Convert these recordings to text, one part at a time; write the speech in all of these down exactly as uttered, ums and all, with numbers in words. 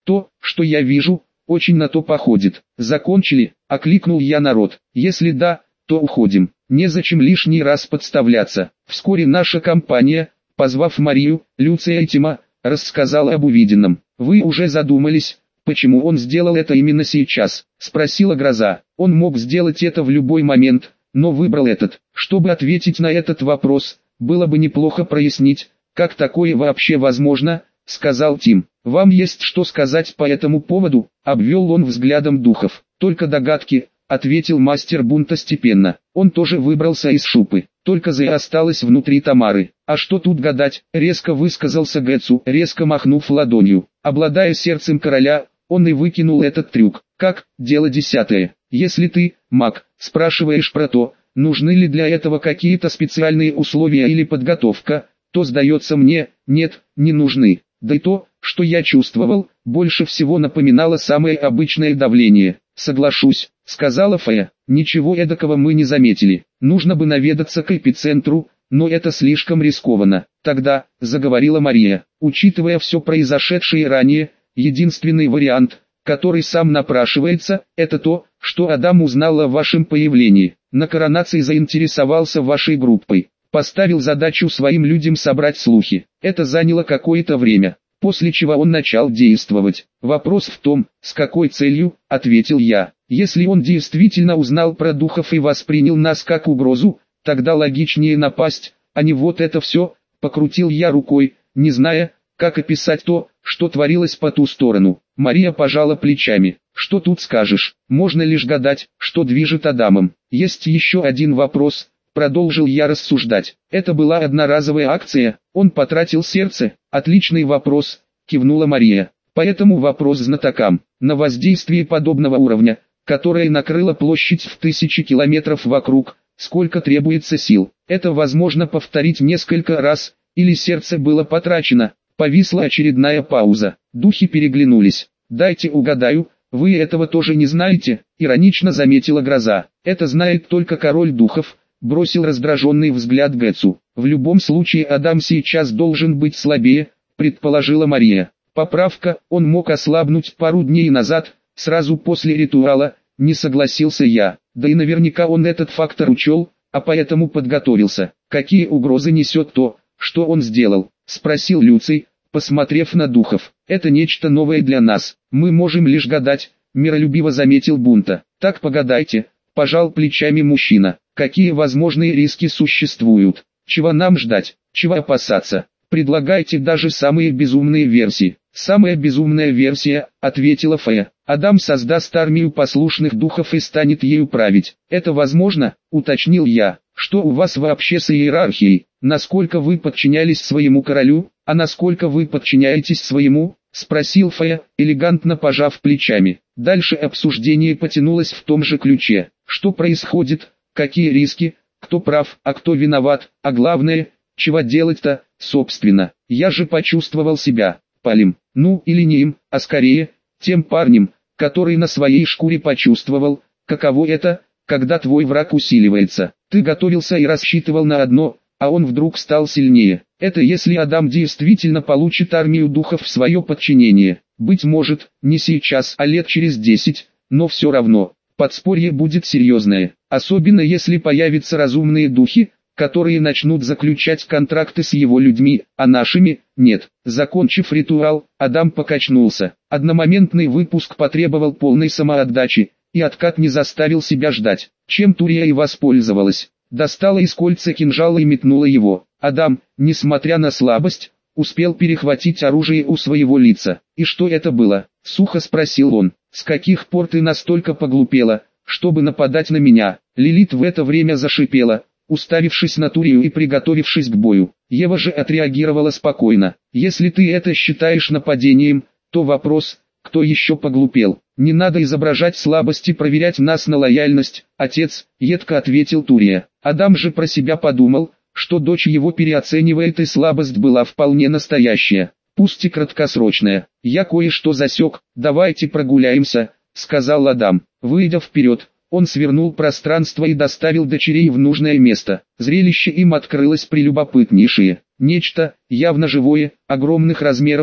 То, что я вижу, очень на то походит. Закончили? Окликнул я народ. Если да, то уходим. Незачем лишний раз подставляться. Вскоре наша компания, позвав Марию, Люция и Тима, рассказала об увиденном. Вы уже задумались, почему он сделал это именно сейчас? Спросила Гроза. Он мог сделать это в любой момент, но выбрал этот. Чтобы ответить на этот вопрос, было бы неплохо прояснить, как такое вообще возможно, сказал Тим. Вам есть что сказать по этому поводу? Обвел он взглядом духов. Только догадки, ответил мастер бунта степенно. Он тоже выбрался из шупы. Только Зея осталась внутри Тамары. А что тут гадать, резко высказался Гэцу, резко махнув ладонью. Обладая сердцем короля, он и выкинул этот трюк. Как, дело десятое. Если ты, маг, спрашиваешь про то, нужны ли для этого какие-то специальные условия или подготовка, то сдается мне, нет, не нужны. Да и то, что я чувствовал, больше всего напоминало самое обычное давление. Соглашусь, сказала Фая, ничего эдакого мы не заметили. Нужно бы наведаться к эпицентру, но это слишком рискованно. Тогда, заговорила Мария, учитывая все произошедшее ранее, единственный вариант, который сам напрашивается, это то, что Адам узнал о вашем появлении. На коронации заинтересовался вашей группой. Поставил задачу своим людям собрать слухи. Это заняло какое-то время, после чего он начал действовать. Вопрос в том, с какой целью, ответил я. Если он действительно узнал про духов и воспринял нас как угрозу, тогда логичнее напасть, а не вот это все, покрутил я рукой, не зная, как описать то, что творилось по ту сторону. Мария пожала плечами. Что тут скажешь, можно лишь гадать, что движет Адамом. Есть еще один вопрос. Продолжил я рассуждать. Это была одноразовая акция, он потратил сердце. Отличный вопрос, кивнула Мария. Поэтому вопрос знатокам. На воздействие подобного уровня, которое накрыло площадь в тысячи километров вокруг, сколько требуется сил. Это возможно повторить несколько раз, или сердце было потрачено. Повисла очередная пауза. Духи переглянулись. Дайте угадаю, вы этого тоже не знаете, иронично заметила Гроза. Это знает только король духов. Бросил раздраженный взгляд Гэцу. В любом случае Адам сейчас должен быть слабее, предположила Мария. Поправка, он мог ослабнуть пару дней назад, сразу после ритуала, не согласился я. Да и наверняка он этот фактор учел, а поэтому подготовился. Какие угрозы несет то, что он сделал? Спросил Люций, посмотрев на духов. Это нечто новое для нас. Мы можем лишь гадать, миролюбиво заметил Бунта. Так погадайте, пожал плечами мужчина. Какие возможные риски существуют? Чего нам ждать? Чего опасаться? Предлагайте даже самые безумные версии. Самая безумная версия, ответила Фая. Адам создаст армию послушных духов и станет ею править. Это возможно, уточнил я. Что у вас вообще с иерархией? Насколько вы подчинялись своему королю, а насколько вы подчиняетесь своему? Спросил Фая, элегантно пожав плечами. Дальше обсуждение потянулось в том же ключе. Что происходит? Какие риски, кто прав, а кто виноват, а главное, чего делать-то, собственно. Я же почувствовал себя палим, ну или не им, а скорее, тем парнем, который на своей шкуре почувствовал, каково это, когда твой враг усиливается. Ты готовился и рассчитывал на одно, а он вдруг стал сильнее. Это если Адам действительно получит армию духов в свое подчинение. Быть может, не сейчас, а лет через десять, но все равно. Подспорье будет серьезное, особенно если появятся разумные духи, которые начнут заключать контракты с его людьми, а нашими – нет. Закончив ритуал, Адам покачнулся. Одномоментный выпуск потребовал полной самоотдачи, и откат не заставил себя ждать. Чем Турия и воспользовалась. Достала из кольца кинжала и метнула его. Адам, несмотря на слабость, успел перехватить оружие у своего лица. «И что это было?» – сухо спросил он. «С каких пор ты настолько поглупела, чтобы нападать на меня?» Лилит в это время зашипела, уставившись на Турию и приготовившись к бою. Ева же отреагировала спокойно. «Если ты это считаешь нападением, то вопрос, кто еще поглупел? Не надо изображать слабость и проверять нас на лояльность, отец», — едко ответил Турия. Адам же про себя подумал, что дочь его переоценивает и слабость была вполне настоящая, пусть и краткосрочная. «Я кое-что засек, давайте прогуляемся», — сказал Адам. Выйдя вперед, он свернул пространство и доставил дочерей в нужное место. Зрелище им открылось прелюбопытнейшее. Нечто, явно живое, огромных размеров,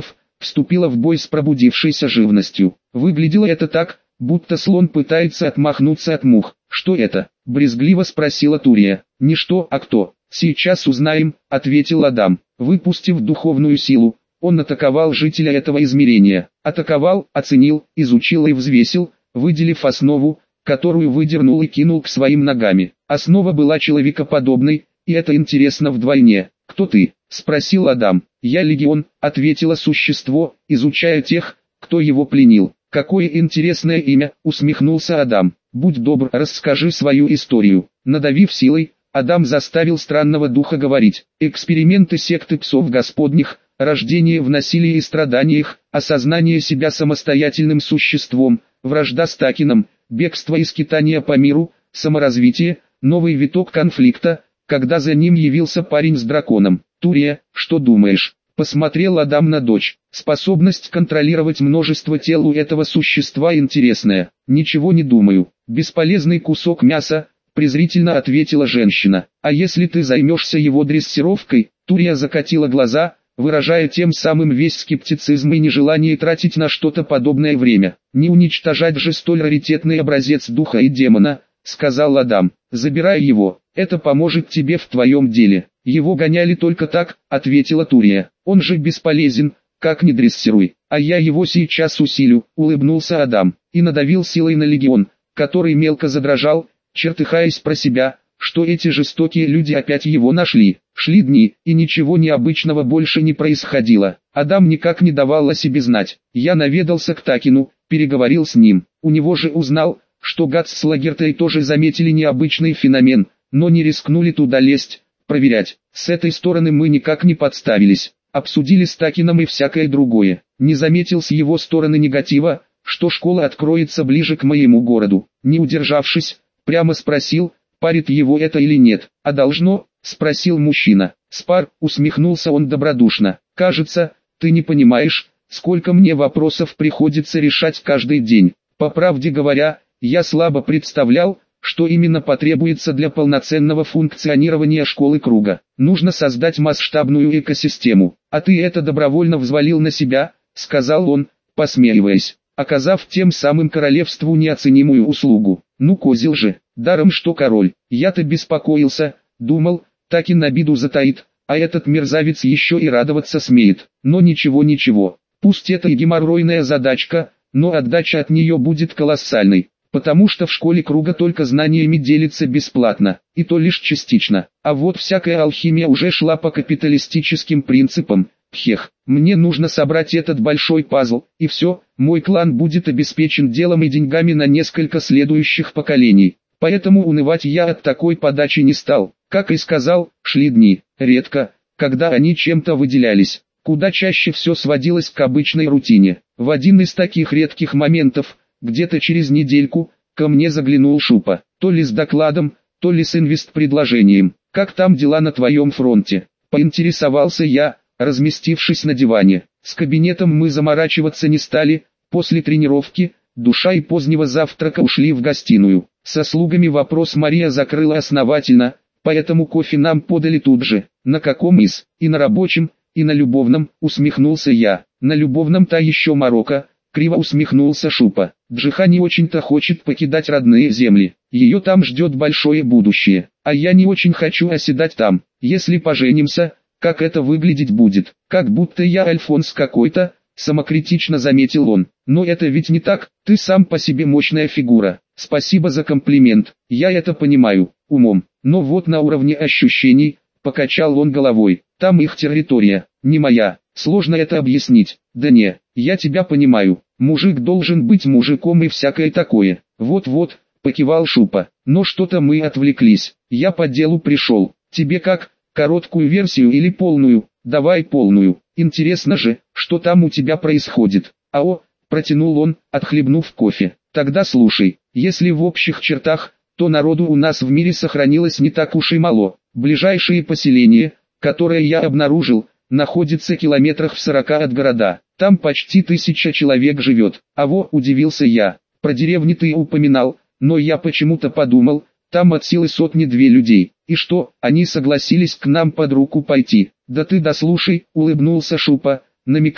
вступила в бой с пробудившейся живностью. Выглядело это так, будто слон пытается отмахнуться от мух. «Что это?» – брезгливо спросила Турия. «Не что, а кто. Сейчас узнаем», – ответил Адам. Выпустив духовную силу, он атаковал жителя этого измерения. Атаковал, оценил, изучил и взвесил, выделив основу, которую выдернул и кинул к своим ногам. Основа была человекоподобной, и это интересно вдвойне. «Кто ты?» – спросил Адам. «Я Легион», – ответило существо, изучая тех, кто его пленил. «Какое интересное имя», – усмехнулся Адам. «Будь добр, расскажи свою историю». Надавив силой, Адам заставил странного духа говорить. Эксперименты секты псов Господних, рождение в насилии и страданиях, осознание себя самостоятельным существом, вражда с Такином, бегство и скитания по миру, саморазвитие, новый виток конфликта, когда за ним явился парень с драконом. «Турия, что думаешь?» – посмотрел Адам на дочь. «Способность контролировать множество тел у этого существа интересная». «Ничего не думаю. Бесполезный кусок мяса», – презрительно ответила женщина. «А если ты займешься его дрессировкой?» Турия закатила глаза, выражая тем самым весь скептицизм и нежелание тратить на что-то подобное время. «Не уничтожать же столь раритетный образец духа и демона», — сказал Адам. «Забирай его, это поможет тебе в твоем деле». «Его гоняли только так», — ответила Турия. «Он же бесполезен, как ни дрессируй. А я его сейчас усилю», — улыбнулся Адам, и надавил силой на легион, который мелко задрожал, чертыхаясь про себя, что эти жестокие люди опять его нашли. Шли дни, и ничего необычного больше не происходило. Адам никак не давал о себе знать. Я наведался к Такину, переговорил с ним. У него же узнал, что Гатс с Лагертой тоже заметили необычный феномен, но не рискнули туда лезть, проверять. С этой стороны мы никак не подставились. Обсудили с Такином и всякое другое. Не заметил с его стороны негатива, что школа откроется ближе к моему городу. Не удержавшись, прямо спросил, парит его это или нет. «А должно?» — спросил мужчина. «Спар», — усмехнулся он добродушно. «Кажется, ты не понимаешь, сколько мне вопросов приходится решать каждый день. По правде говоря, я слабо представлял, что именно потребуется для полноценного функционирования школы круга. Нужно создать масштабную экосистему. А ты это добровольно взвалил на себя», — сказал он, посмеиваясь, оказав тем самым королевству неоценимую услугу. «Ну козел же, даром что король. Я-то беспокоился, думал, так и на обиду затаит, а этот мерзавец еще и радоваться смеет. Но ничего-ничего, пусть это и геморройная задачка, но отдача от нее будет колоссальной, потому что в школе круга только знаниями делится бесплатно, и то лишь частично. А вот всякая алхимия уже шла по капиталистическим принципам. Хех, мне нужно собрать этот большой пазл, и все, мой клан будет обеспечен делом и деньгами на несколько следующих поколений. Поэтому унывать я от такой подачи не стал. Как и сказал, шли дни, редко, когда они чем-то выделялись. Куда чаще все сводилось к обычной рутине. В один из таких редких моментов, где-то через недельку, ко мне заглянул Шупа. То ли с докладом, то ли с инвест-предложением. «Как там дела на твоем фронте?» — поинтересовался я, разместившись на диване. С кабинетом мы заморачиваться не стали. После тренировки, душа и позднего завтрака ушли в гостиную. Со слугами вопрос Мария закрыла основательно, поэтому кофе нам подали тут же. «На каком из? И на рабочем, и на любовном?» — усмехнулся я. «На любовном-то еще морока», — криво усмехнулся Шупа. «Джиха не очень-то хочет покидать родные земли. Ее там ждет большое будущее. А я не очень хочу оседать там. Если поженимся, как это выглядеть будет? Как будто я Альфонс какой-то», — самокритично заметил он. «Но это ведь не так, ты сам по себе мощная фигура». «Спасибо за комплимент, я это понимаю, умом, но вот на уровне ощущений», — покачал он головой. «Там их территория, не моя, сложно это объяснить». «Да не, я тебя понимаю, мужик должен быть мужиком и всякое такое». «Вот-вот», — покивал Шупа, «но что-то мы отвлеклись, я по делу пришел. Тебе как, короткую версию или полную?» «Давай полную, интересно же, что там у тебя происходит». «Ао», — протянул он, отхлебнув кофе. «Тогда слушай, если в общих чертах, то народу у нас в мире сохранилось не так уж и мало. Ближайшее поселение, которое я обнаружил, находится километрах в сорока от города. Там почти тысяча человек живет». «А во», — удивился я, — «про деревни ты упоминал, но я почему-то подумал, там от силы сотни-две людей. И что, они согласились к нам под руку пойти?» «Да ты дослушай», — улыбнулся Шупа, намекая,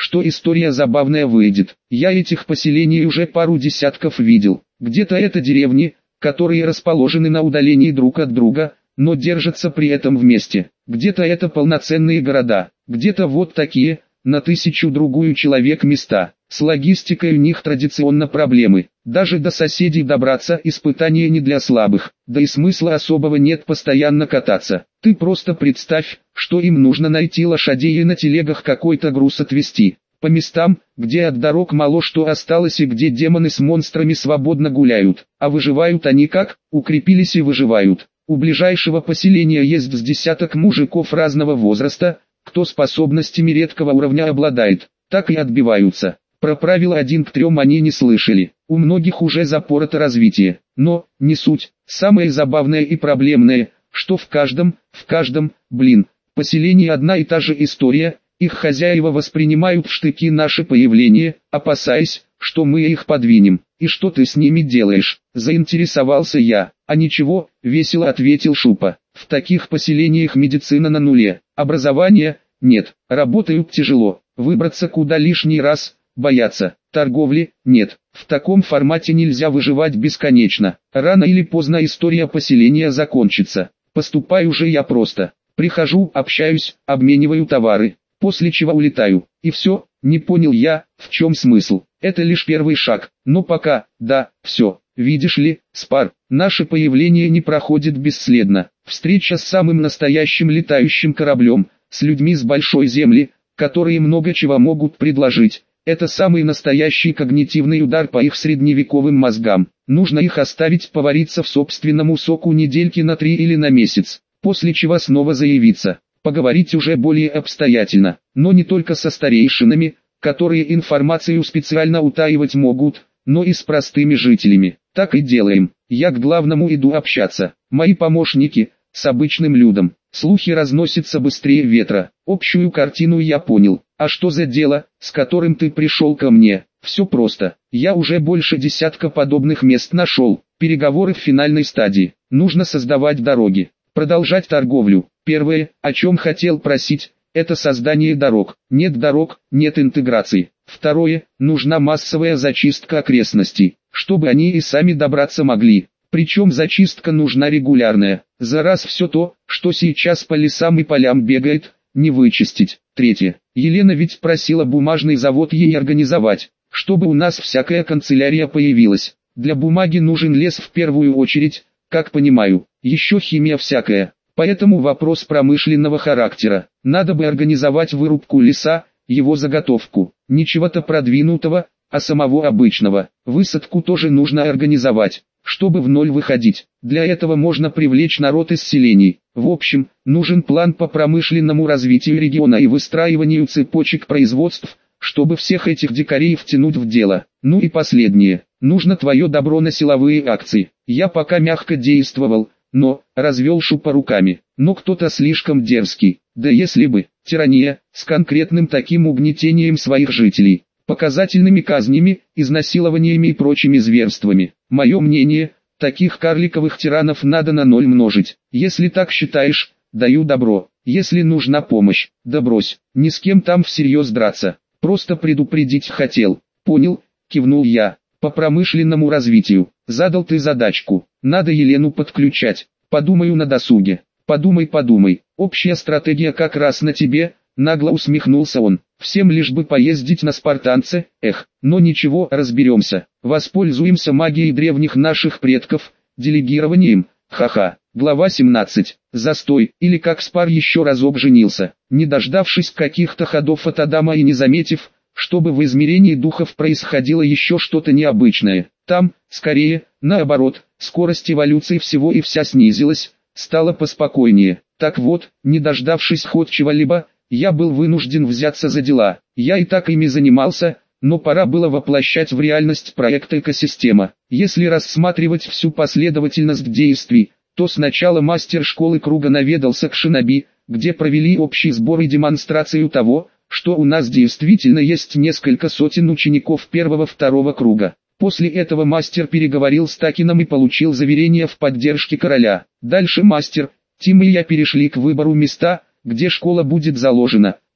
что история забавная выйдет. Я этих поселений уже пару десятков видел. Где-то это деревни, которые расположены на удалении друг от друга, но держатся при этом вместе. Где-то это полноценные города, где-то вот такие, на тысячу-другую человек места. С логистикой у них традиционно проблемы. Даже до соседей добраться испытание не для слабых, да и смысла особого нет постоянно кататься. Ты просто представь, что им нужно найти лошадей и на телегах какой-то груз отвезти. По местам, где от дорог мало что осталось и где демоны с монстрами свободно гуляют. А выживают они как? Укрепились и выживают. У ближайшего поселения есть с десяток мужиков разного возраста, кто способностями редкого уровня обладает, так и отбиваются. Про правило один к трем они не слышали. У многих уже запорото развитие. Но, не суть. Самое забавное и проблемное, что в каждом, в каждом, блин, поселении одна и та же история. Их хозяева воспринимают в штыки наше появление, опасаясь, что мы их подвинем. И что ты с ними делаешь? Заинтересовался я. А ничего, весело ответил Шупа. В таких поселениях медицина на нуле. Образования нет. Работают тяжело. Выбраться куда лишний раз, боятся. Торговли нет. В таком формате нельзя выживать бесконечно. Рано или поздно история поселения закончится. Поступаю же я просто. Прихожу, общаюсь, обмениваю товары. После чего улетаю. И все, не понял я, в чем смысл. Это лишь первый шаг. Но пока, да, все. Видишь ли, Спар, наше появление не проходит бесследно. Встреча с самым настоящим летающим кораблем, с людьми с большой земли, которые много чего могут предложить. Это самый настоящий когнитивный удар по их средневековым мозгам. Нужно их оставить повариться в собственному соку недельки на три или на месяц. После чего снова заявиться. Поговорить уже более обстоятельно, но не только со старейшинами, которые информацию специально утаивать могут, но и с простыми жителями. Так и делаем. Я к главному иду общаться. Мои помощники, с обычным людом. Слухи разносятся быстрее ветра. Общую картину я понял. А что за дело, с которым ты пришел ко мне? Все просто. Я уже больше десятка подобных мест нашел. Переговоры в финальной стадии. Нужно создавать дороги. Продолжать торговлю. Первое, о чем хотел просить, это создание дорог. Нет дорог, нет интеграции. Второе, нужна массовая зачистка окрестностей, чтобы они и сами добраться могли. Причем зачистка нужна регулярная. За раз все то, что сейчас по лесам и полям бегает, не вычистить. Третье, Елена ведь просила бумажный завод ей организовать, чтобы у нас всякая канцелярия появилась. Для бумаги нужен лес в первую очередь, как понимаю, еще химия всякая. Поэтому вопрос промышленного характера. Надо бы организовать вырубку леса, его заготовку. Не чего-то продвинутого, а самого обычного. Высадку тоже нужно организовать, чтобы в ноль выходить. Для этого можно привлечь народ из селений. В общем, нужен план по промышленному развитию региона и выстраиванию цепочек производств, чтобы всех этих дикарей втянуть в дело. Ну и последнее. Нужно твое добро на силовые акции. Я пока мягко действовал, но, развел Шупа руками, но кто-то слишком дерзкий. Да если бы, тирания, с конкретным таким угнетением своих жителей, показательными казнями, изнасилованиями и прочими зверствами. Мое мнение, таких карликовых тиранов надо на ноль множить. Если так считаешь, даю добро. Если нужна помощь, да брось, ни с кем там всерьез драться. Просто предупредить хотел. Понял, кивнул я. По промышленному развитию. Задал ты задачку. Надо Елену подключать. Подумаю на досуге. Подумай, подумай. Общая стратегия как раз на тебе. Нагло усмехнулся он. Всем лишь бы поездить на спартанце. Эх, но ничего, разберемся. Воспользуемся магией древних наших предков. Делегированием. Ха-ха. Глава семнадцать. Застой, или как Спар еще разок женился. Не дождавшись каких-то ходов от Адама и не заметив, чтобы в измерении духов происходило еще что-то необычное. Там, скорее, наоборот, скорость эволюции всего и вся снизилась, стало поспокойнее. Так вот, не дождавшись хоть чего-либо, я был вынужден взяться за дела. Я и так ими занимался, но пора было воплощать в реальность проект «Экосистема». Если рассматривать всю последовательность действий, то сначала мастер школы круга наведался к Шиноби, где провели общий сбор и демонстрацию того, что у нас действительно есть несколько сотен учеников первого-второго круга. После этого мастер переговорил с Такином и получил заверение в поддержке короля. Дальше мастер, Тим и я перешли к выбору места, где школа будет заложена,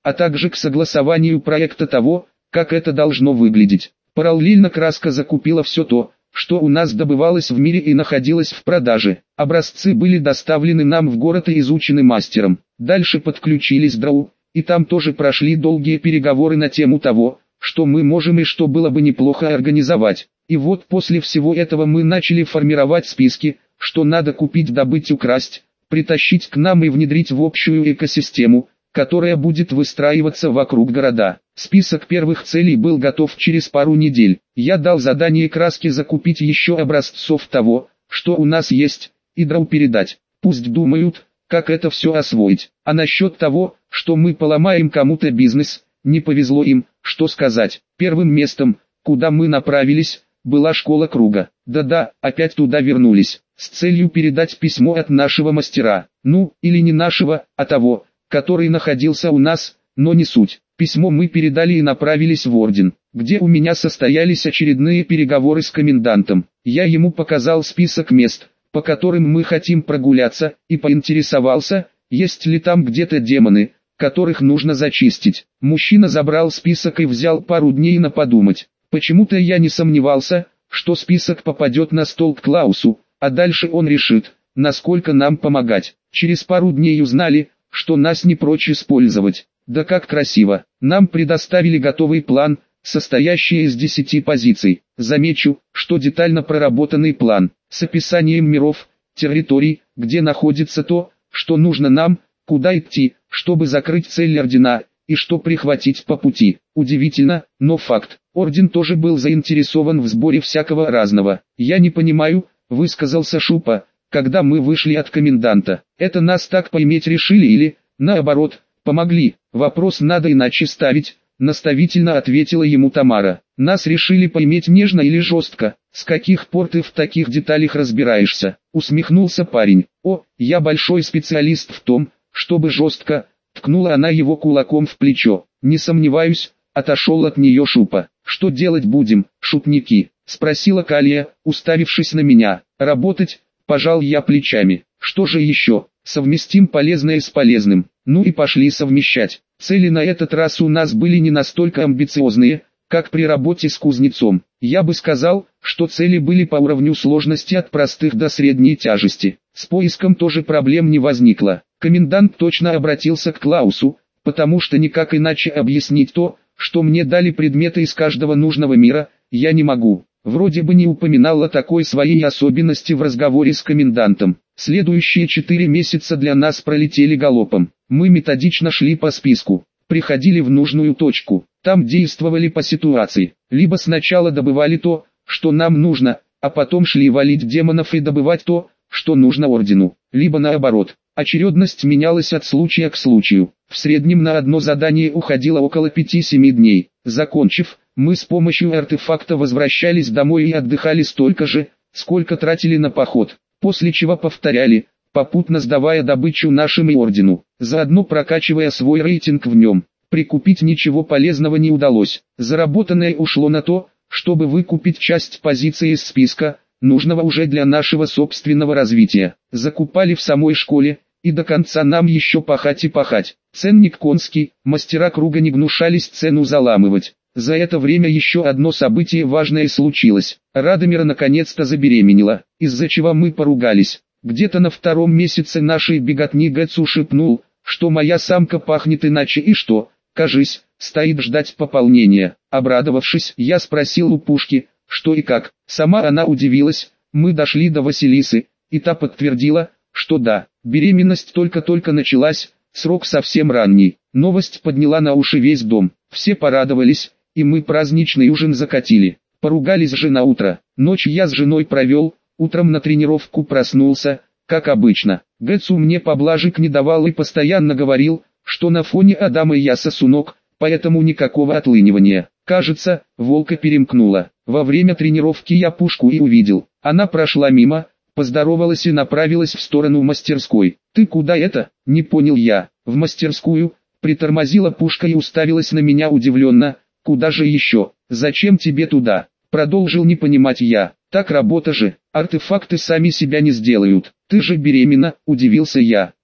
а также к согласованию проекта того, как это должно выглядеть. Параллельно краска закупила все то, что у нас добывалось в мире и находилось в продаже. Образцы были доставлены нам в город и изучены мастером. Дальше подключились ДРАУ, и там тоже прошли долгие переговоры на тему того, что мы можем и что было бы неплохо организовать. И вот после всего этого мы начали формировать списки, что надо купить, добыть, украсть, притащить к нам и внедрить в общую экосистему, которая будет выстраиваться вокруг города. Список первых целей был готов через пару недель. Я дал задание краске закупить еще образцов того, что у нас есть, и драу передать. Пусть думают, как это все освоить. А насчет того, что мы поломаем кому-то бизнес, не повезло им, что сказать. Первым местом, куда мы направились, была школа круга. Да-да, опять туда вернулись, с целью передать письмо от нашего мастера. Ну, или не нашего, а того, который находился у нас, но не суть. Письмо мы передали и направились в орден, где у меня состоялись очередные переговоры с комендантом. Я ему показал список мест, по которым мы хотим прогуляться, и поинтересовался, есть ли там где-то демоны, которых нужно зачистить. Мужчина забрал список и взял пару дней на подумать. Почему-то я не сомневался, что список попадет на стол к Клаусу, а дальше он решит, насколько нам помогать. Через пару дней узнали, что нас не прочь использовать. Да как красиво. Нам предоставили готовый план, состоящий из десяти позиций. Замечу, что детально проработанный план, с описанием миров, территорий, где находится то, что нужно нам, куда идти, чтобы закрыть цель ордена, и что прихватить по пути. Удивительно, но факт. Орден тоже был заинтересован в сборе всякого разного. Я не понимаю, высказался Шупа, когда мы вышли от коменданта. Это нас так поиметь решили или, наоборот, помогли? Вопрос надо иначе ставить, наставительно ответила ему Тамара. Нас решили поиметь нежно или жестко? С каких пор ты в таких деталях разбираешься? Усмехнулся парень. О, я большой специалист в том, чтобы жестко. Ткнула она его кулаком в плечо. Не сомневаюсь, отошел от нее Шупа. Что делать будем, шутники? Спросила Калия, уставившись на меня. Работать, пожал я плечами. Что же еще? Совместим полезное с полезным. Ну и пошли совмещать. Цели на этот раз у нас были не настолько амбициозные, как при работе с кузнецом. Я бы сказал, что цели были по уровню сложности от простых до средней тяжести. С поиском тоже проблем не возникло. Комендант точно обратился к Клаусу, потому что никак иначе объяснить то, что мне дали предметы из каждого нужного мира, я не могу. Вроде бы не упоминал о такой своей особенности в разговоре с комендантом. Следующие четыре месяца для нас пролетели галопом. Мы методично шли по списку, приходили в нужную точку, там действовали по ситуации. Либо сначала добывали то, что нам нужно, а потом шли валить демонов и добывать то, что нужно ордену. Либо наоборот, очередность менялась от случая к случаю. В среднем на одно задание уходило около пяти-семи дней. Закончив, мы с помощью артефакта возвращались домой и отдыхали столько же, сколько тратили на поход, после чего повторяли, попутно сдавая добычу нашим и ордену, заодно прокачивая свой рейтинг в нем. Прикупить ничего полезного не удалось. Заработанное ушло на то, чтобы выкупить часть позиций из списка, нужного уже для нашего собственного развития. Закупали в самой школе, и до конца нам еще пахать и пахать. Ценник конский, мастера круга не гнушались цену заламывать. За это время еще одно событие важное случилось. Радомира наконец-то забеременела, из-за чего мы поругались. Где-то на втором месяце нашей беготни Гэцу шепнул, что моя самка пахнет иначе и что, кажись, стоит ждать пополнения. Обрадовавшись, я спросил у Пушки, что и как. Сама она удивилась. Мы дошли до Василисы, и та подтвердила, что да, беременность только-только началась, срок совсем ранний. Новость подняла на уши весь дом. Все порадовались, и мы праздничный ужин закатили. Поругались же на утро. Ночь я с женой провел, утром на тренировку проснулся, как обычно. Гэцу мне поблажек не давал и постоянно говорил, что на фоне Адама я сосунок, поэтому никакого отлынивания. Кажется, волка перемкнуло. Во время тренировки я Пушку и увидел. Она прошла мимо, поздоровалась и направилась в сторону мастерской. «Ты куда это?» – не понял я. «В мастерскую», – притормозила Пушка и уставилась на меня удивленно. «Куда же еще? Зачем тебе туда?» – продолжил не понимать я. «Так работа же, артефакты сами себя не сделают. Ты же беременна», – удивился я.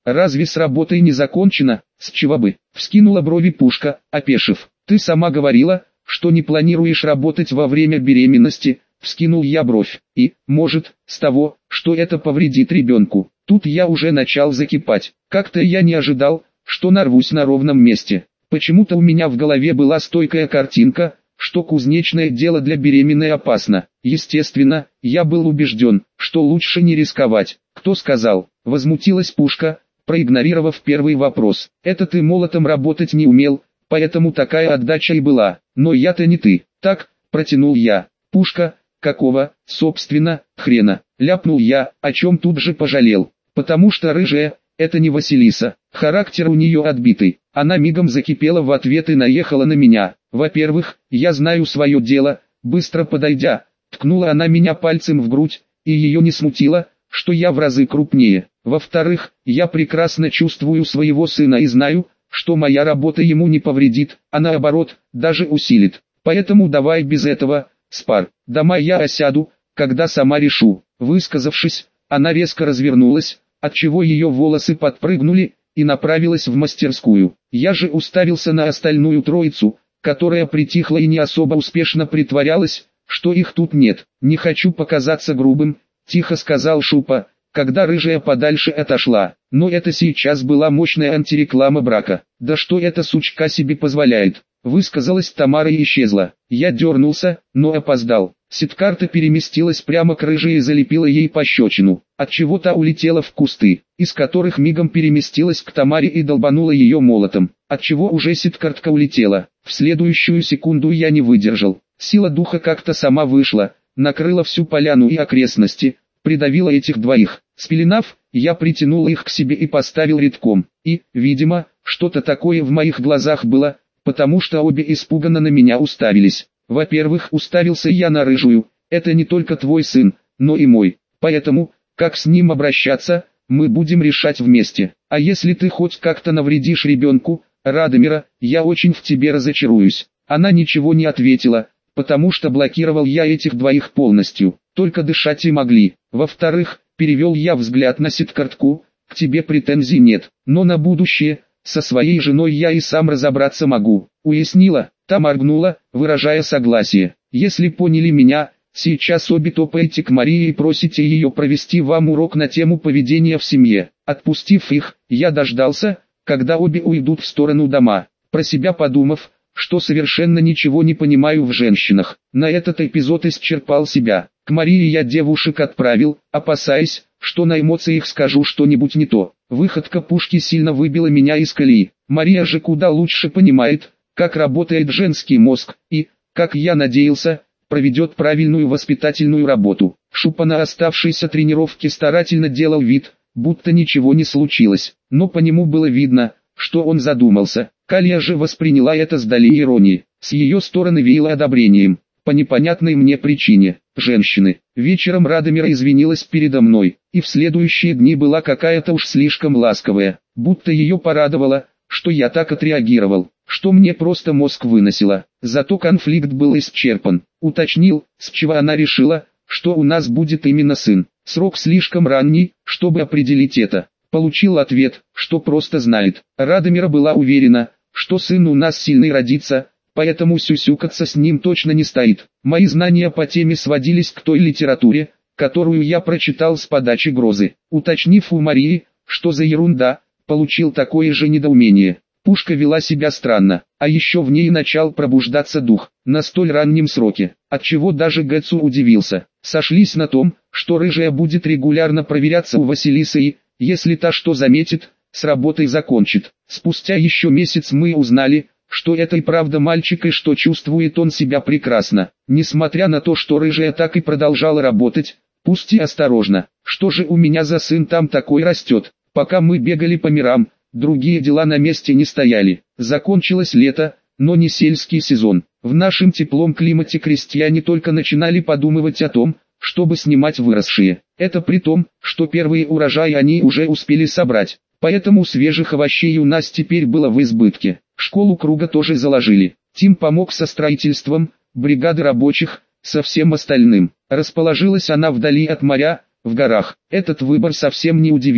разве с работой не закончено? С чего бы? Вскинула брови Пушка, опешив. Ты сама говорила, что не планируешь работать во время беременности. Вскинул я бровь. И, может, с того, что это повредит ребенку. Тут я уже начал закипать. Как-то я не ожидал, что нарвусь на ровном месте. Почему-то у меня в голове была стойкая картинка, что кузнечное дело для беременной опасно. Естественно, я был убежден, что лучше не рисковать. Кто сказал? Возмутилась Пушка, проигнорировав первый вопрос. Это ты молотом работать не умел, поэтому такая отдача и была. Но я-то не ты. Так, протянул я. Пушка, какого, собственно, хрена? Ляпнул я, о чем тут же пожалел. Потому что рыжая, это не Василиса. Характер у нее отбитый. Она мигом закипела в ответ и наехала на меня. Во-первых, я знаю свое дело. Быстро подойдя, ткнула она меня пальцем в грудь, и ее не смутило, что я в разы крупнее. Во-вторых, я прекрасно чувствую своего сына и знаю, что моя работа ему не повредит, а наоборот, даже усилит. Поэтому давай без этого, спар. Дома я осяду, когда сама решу. Высказавшись, она резко развернулась, отчего ее волосы подпрыгнули, и направилась в мастерскую. Я же уставился на остальную троицу, которая притихла и не особо успешно притворялась, что их тут нет. Не хочу показаться грубым, тихо сказал Шупа, когда рыжая подальше отошла. Но это сейчас была мощная антиреклама брака. Да что эта сучка себе позволяет? Высказалась Тамара и исчезла. Я дернулся, но опоздал. Ситкарта переместилась прямо к рыжей и залепила ей пощечину, отчего та улетела в кусты, из которых мигом переместилась к Тамаре и долбанула ее молотом, отчего уже ситкартка улетела. В следующую секунду я не выдержал. Сила духа как-то сама вышла, накрыла всю поляну и окрестности, придавила этих двоих. Спеленав, я притянул их к себе и поставил рядком. И, видимо, что-то такое в моих глазах было, потому что обе испуганно на меня уставились. Во-первых, уставился я на рыжую, это не только твой сын, но и мой, поэтому, как с ним обращаться, мы будем решать вместе. А если ты хоть как-то навредишь ребенку, Радомира, я очень в тебе разочаруюсь. Она ничего не ответила, потому что блокировал я этих двоих полностью, только дышать и могли. Во-вторых, перевел я взгляд на ситкартку, к тебе претензий нет, но на будущее, со своей женой я и сам разобраться могу. Уяснила? Та моргнула, выражая согласие. Если поняли меня, сейчас обе топаете к Марии и просите ее провести вам урок на тему поведения в семье. Отпустив их, я дождался, когда обе уйдут в сторону дома, про себя подумав, что совершенно ничего не понимаю в женщинах. На этот эпизод исчерпал себя. К Марии я девушек отправил, опасаясь, что на эмоциях скажу что-нибудь не то. Выходка Пушки сильно выбила меня из колеи. Мария же куда лучше понимает, как работает женский мозг, и, как я надеялся, проведет правильную воспитательную работу. Шупа на оставшейся тренировке старательно делал вид, будто ничего не случилось, но по нему было видно, что он задумался. Калия же восприняла это с долей иронии, с ее стороны веяло одобрением, по непонятной мне причине. Женщины. Вечером Радомира извинилась передо мной, и в следующие дни была какая-то уж слишком ласковая, будто ее порадовало, что я так отреагировал, что мне просто мозг выносило. Зато конфликт был исчерпан. Уточнил, с чего она решила, что у нас будет именно сын. Срок слишком ранний, чтобы определить это. Получил ответ, что просто знает. Радомира была уверена, что сын у нас сильный родится, поэтому сюсюкаться с ним точно не стоит. Мои знания по теме сводились к той литературе, которую я прочитал с подачи Грозы. Уточнив у Марии, что за ерунда, получил такое же недоумение. Пушка вела себя странно, а еще в ней начал пробуждаться дух, на столь раннем сроке, отчего даже Гэцу удивился. Сошлись на том, что рыжая будет регулярно проверяться у Василисы и, если та что заметит, с работой закончит. Спустя еще месяц мы узнали, что это и правда мальчик и что чувствует он себя прекрасно, несмотря на то, что рыжая так и продолжала работать, пусть и осторожно. Что же у меня за сын там такой растет? Пока мы бегали по мирам, другие дела на месте не стояли. Закончилось лето, но не сельский сезон. В нашем теплом климате крестьяне только начинали подумывать о том, чтобы снимать выросшие. Это при том, что первые урожаи они уже успели собрать. Поэтому свежих овощей у нас теперь было в избытке. Школу круга тоже заложили. Тим помог со строительством, бригады рабочих, со всем остальным. Расположилась она вдали от моря, в горах. Этот выбор совсем не удивил.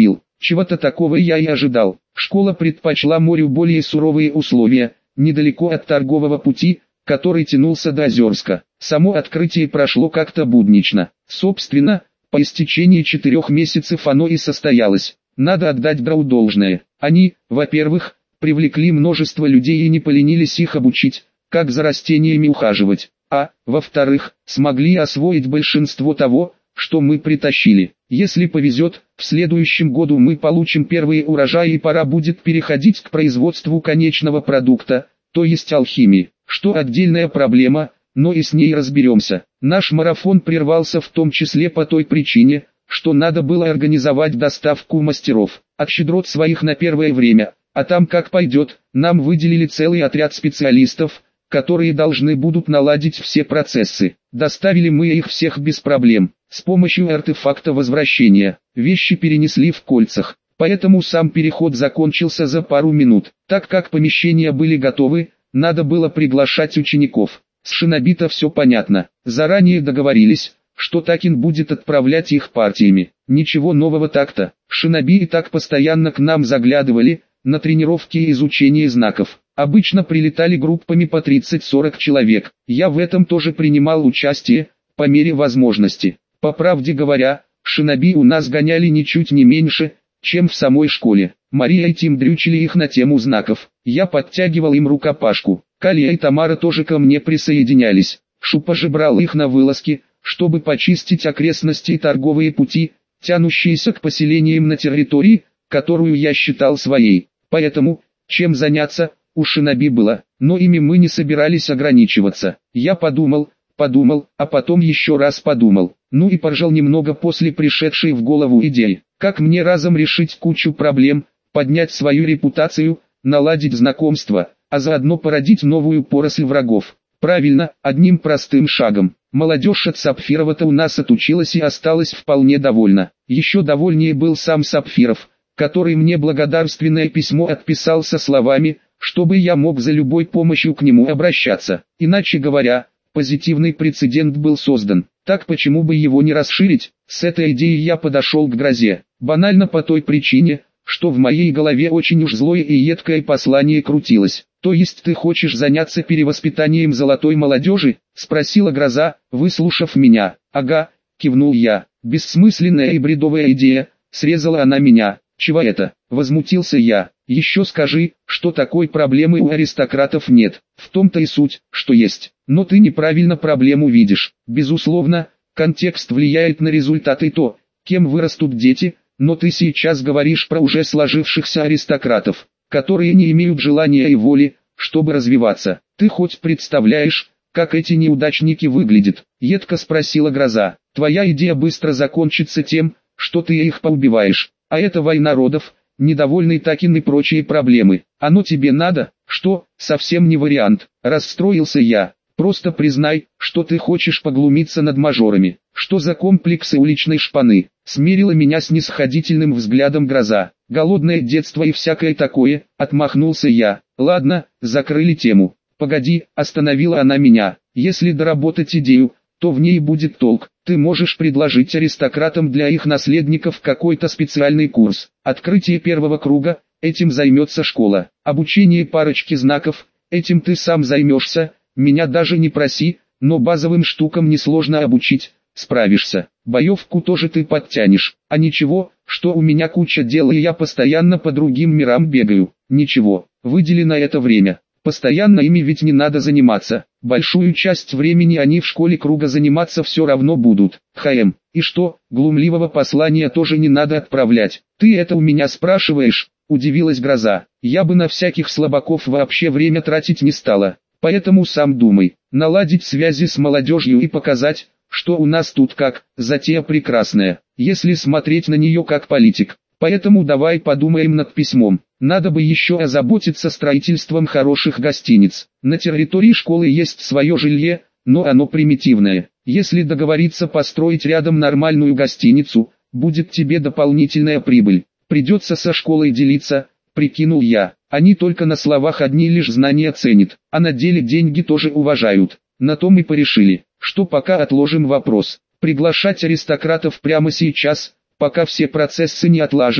Чего-то такого я и ожидал. Школа предпочла морю более суровые условия, недалеко от торгового пути, который тянулся до Озерска. Само открытие прошло как-то буднично. Собственно, по истечении четырех месяцев оно и состоялось. Надо отдать ГРАУ должное. Они, во-первых, привлекли множество людей и не поленились их обучить, как за растениями ухаживать, а, во-вторых, смогли освоить большинство того, что мы притащили. Если повезет, в следующем году мы получим первые урожаи и пора будет переходить к производству конечного продукта, то есть алхимии, что отдельная проблема, но и с ней разберемся. Наш марафон прервался в том числе по той причине, что надо было организовать доставку мастеров, от щедрот своих на первое время, а там как пойдет, нам выделили целый отряд специалистов, которые должны будут наладить все процессы. Доставили мы их всех без проблем, с помощью артефакта возвращения. Вещи перенесли в кольцах, поэтому сам переход закончился за пару минут. Так как помещения были готовы, надо было приглашать учеников. С шинобита все понятно, заранее договорились, что Такин будет отправлять их партиями. Ничего нового так-то, шиноби и так постоянно к нам заглядывали, на тренировки и изучение знаков. Обычно прилетали группами по тридцать-сорок человек. Я в этом тоже принимал участие, по мере возможности. По правде говоря, шиноби у нас гоняли ничуть не меньше, чем в самой школе. Мария и Тим дрючили их на тему знаков. Я подтягивал им рукопашку. Калия и Тамара тоже ко мне присоединялись. Шупа же брал их на вылазки, чтобы почистить окрестности и торговые пути, тянущиеся к поселениям на территории, которую я считал своей. Поэтому, чем заняться, у шиноби было, но ими мы не собирались ограничиваться. Я подумал, подумал, а потом еще раз подумал. Ну и поржал немного после пришедшей в голову идеи. Как мне разом решить кучу проблем, поднять свою репутацию, наладить знакомства, а заодно породить новую поросль врагов. Правильно, одним простым шагом. Молодежь от Сапфирова-то у нас отучилась и осталась вполне довольна. Еще довольнее был сам Сапфиров, который мне благодарственное письмо отписал со словами, чтобы я мог за любой помощью к нему обращаться. Иначе говоря, позитивный прецедент был создан. Так почему бы его не расширить? С этой идеей я подошел к грозе. Банально по той причине, что в моей голове очень уж злое и едкое послание крутилось. То есть ты хочешь заняться перевоспитанием золотой молодежи? Спросила гроза, выслушав меня. Ага, кивнул я. Бессмысленная и бредовая идея, срезала она меня. Чего это? Возмутился я. Еще скажи, что такой проблемы у аристократов нет. В том-то и суть, что есть. Но ты неправильно проблему видишь. Безусловно, контекст влияет на результаты и то, кем вырастут дети, но ты сейчас говоришь про уже сложившихся аристократов, которые не имеют желания и воли, чтобы развиваться. Ты хоть представляешь, как эти неудачники выглядят? Едко спросила гроза. Твоя идея быстро закончится тем, что ты их поубиваешь. А это война родов, недовольный Такин и прочие проблемы. Оно тебе надо? Что, совсем не вариант. Расстроился я. Просто признай, что ты хочешь поглумиться над мажорами. Что за комплексы уличной шпаны? Смерила меня снисходительным взглядом гроза. Голодное детство и всякое такое, отмахнулся я. Ладно, закрыли тему. Погоди, остановила она меня. Если доработать идею, то в ней будет толк. Ты можешь предложить аристократам для их наследников какой-то специальный курс. Открытие первого круга, этим займется школа. Обучение парочки знаков, этим ты сам займешься. Меня даже не проси, но базовым штукам несложно обучить, справишься. Боевку тоже ты подтянешь. А ничего, что у меня куча дел и я постоянно по другим мирам бегаю. Ничего, выдели на это время. Постоянно ими ведь не надо заниматься. Большую часть времени они в школе круга заниматься все равно будут. Хм, и что, глумливого послания тоже не надо отправлять. Ты это у меня спрашиваешь? Удивилась гроза. Я бы на всяких слабаков вообще время тратить не стала. Поэтому сам думай, наладить связи с молодежью и показать, что у нас тут как, затея прекрасная, если смотреть на нее как политик. Поэтому давай подумаем над письмом. Надо бы еще озаботиться строительством хороших гостиниц. На территории школы есть свое жилье, но оно примитивное. Если договориться построить рядом нормальную гостиницу, будет тебе дополнительная прибыль. Придется со школой делиться, прикинул я. Они только на словах одни лишь знания ценят, а на деле деньги тоже уважают. На том и порешили, что пока отложим вопрос. Приглашать аристократов прямо сейчас, пока все процессы не отлажены,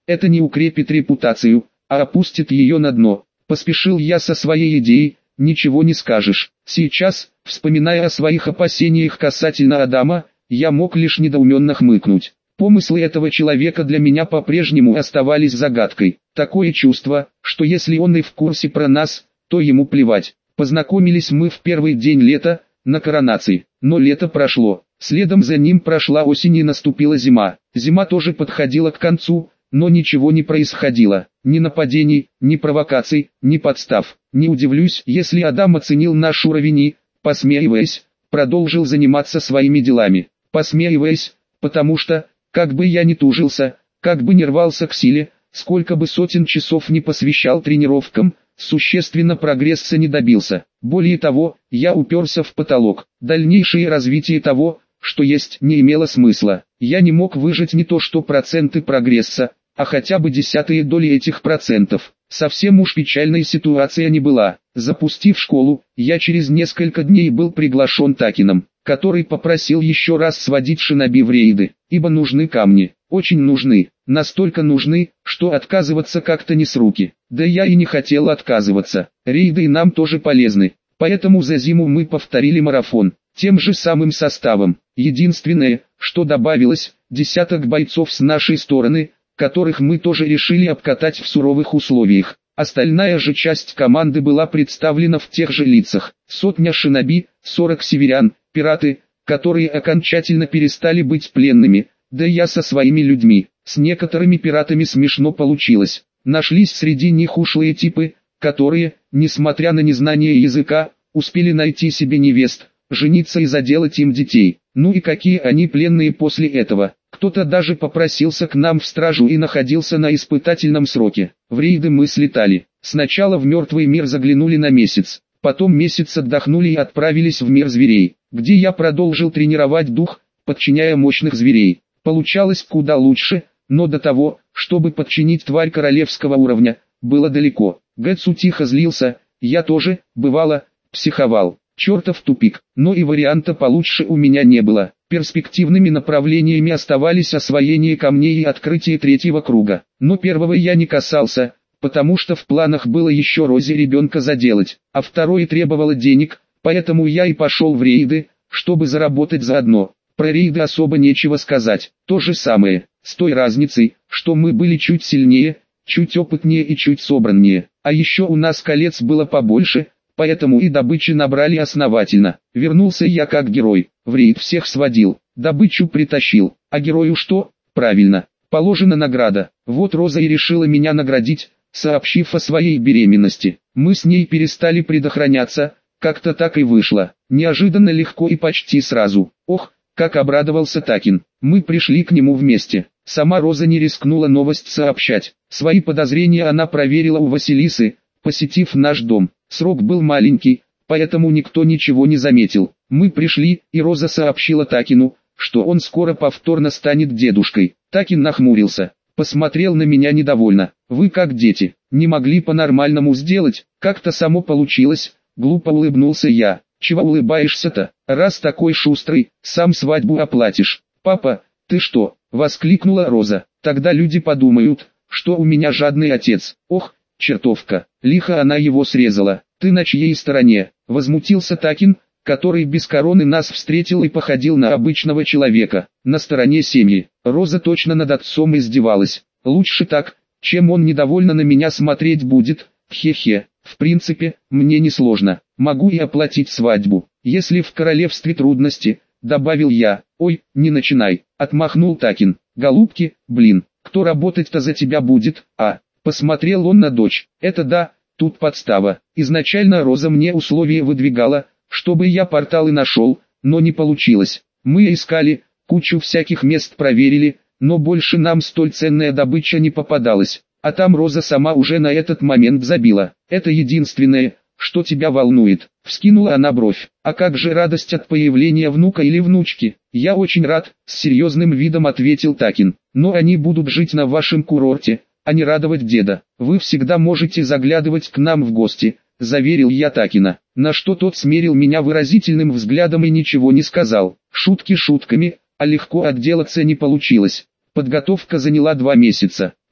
это не укрепит репутацию, а опустит ее на дно. Поспешил я со своей идеей, ничего не скажешь. Сейчас, вспоминая о своих опасениях касательно Адама, я мог лишь недоуменно хмыкнуть. Помыслы этого человека для меня по-прежнему оставались загадкой. Такое чувство, что если он и в курсе про нас, то ему плевать. Познакомились мы в первый день лета, на коронации. Но лето прошло. Следом за ним прошла осень и наступила зима. Зима тоже подходила к концу, но ничего не происходило. Ни нападений, ни провокаций, ни подстав. Не удивлюсь, если Адам оценил наш уровень и, посмеиваясь, продолжил заниматься своими делами. Посмеиваясь, потому что, как бы я ни тужился, как бы ни рвался к силе, сколько бы сотен часов не посвящал тренировкам, существенно прогресса не добился. Более того, я уперся в потолок. Дальнейшее развитие того, что есть, не имело смысла. Я не мог выжать не то что проценты прогресса, а хотя бы десятые доли этих процентов. Совсем уж печальная ситуация не была. Запустив школу, я через несколько дней был приглашен Такином, который попросил еще раз сводить шиноби в рейды, ибо нужны камни, очень нужны, настолько нужны, что отказываться как-то не с руки. Да я и не хотел отказываться, рейды и нам тоже полезны, поэтому за зиму мы повторили марафон, тем же самым составом. Единственное, что добавилось, десяток бойцов с нашей стороны, которых мы тоже решили обкатать в суровых условиях. Остальная же часть команды была представлена в тех же лицах. Сотня шиноби, сорок северян, пираты, которые окончательно перестали быть пленными, да и я со своими людьми. С некоторыми пиратами смешно получилось. Нашлись среди них ушлые типы, которые, несмотря на незнание языка, успели найти себе невест, жениться и заделать им детей. Ну и какие они пленные после этого. Кто-то даже попросился к нам в стражу и находился на испытательном сроке. В рейды мы слетали. Сначала в мертвый мир заглянули на месяц, потом месяц отдохнули и отправились в мир зверей, где я продолжил тренировать дух, подчиняя мощных зверей. Получалось куда лучше, но до того, чтобы подчинить тварь королевского уровня, было далеко. Гэтсу тихо злился, я тоже, бывало, психовал. Чертов тупик, но и варианта получше у меня не было. Перспективными направлениями оставались освоение камней и открытие третьего круга. Но первого я не касался, потому что в планах было еще Розе ребенка заделать, а второе требовало денег, поэтому я и пошел в рейды, чтобы заработать заодно. Про рейды особо нечего сказать, то же самое, с той разницей, что мы были чуть сильнее, чуть опытнее и чуть собраннее, а еще у нас колец было побольше, поэтому и добычи набрали основательно. Вернулся я как герой, в рейд всех сводил, добычу притащил, а герою что? Правильно, положена награда. Вот Роза и решила меня наградить, сообщив о своей беременности. Мы с ней перестали предохраняться, как-то так и вышло, неожиданно легко и почти сразу. Ох, как обрадовался Такин, мы пришли к нему вместе. Сама Роза не рискнула новость сообщать, свои подозрения она проверила у Василисы, посетив наш дом. Срок был маленький, поэтому никто ничего не заметил. Мы пришли, и Роза сообщила Такину, что он скоро повторно станет дедушкой. Такин нахмурился, посмотрел на меня недовольно. Вы как дети, не могли по-нормальному сделать, как-то само получилось, глупо улыбнулся я. Чего улыбаешься-то, раз такой шустрый, сам свадьбу оплатишь. Папа, ты что, воскликнула Роза, тогда люди подумают, что у меня жадный отец. Ох, чертовка, лихо она его срезала. Ты на чьей стороне? Возмутился Такин, который без короны нас встретил и походил на обычного человека. На стороне семьи. Роза точно над отцом издевалась. Лучше так, чем он недовольно на меня смотреть будет. Хе-хе, в принципе, мне не сложно. Могу и оплатить свадьбу, если в королевстве трудности, добавил я. Ой, не начинай, отмахнул Такин. Голубки, блин, кто работать-то за тебя будет, а? Посмотрел он на дочь. Это да, тут подстава. Изначально Роза мне условия выдвигала, чтобы я порталы нашел, но не получилось. Мы искали, кучу всяких мест проверили, но больше нам столь ценная добыча не попадалась. А там Роза сама уже на этот момент забила. Это единственное, что тебя волнует. Вскинула она бровь. А как же радость от появления внука или внучки? Я очень рад, с серьезным видом ответил Такин. Но они будут жить на вашем курорте, а не радовать деда. Вы всегда можете заглядывать к нам в гости, заверил я Такина. На что тот смерил меня выразительным взглядом и ничего не сказал. Шутки шутками, а легко отделаться не получилось. Подготовка заняла два месяца.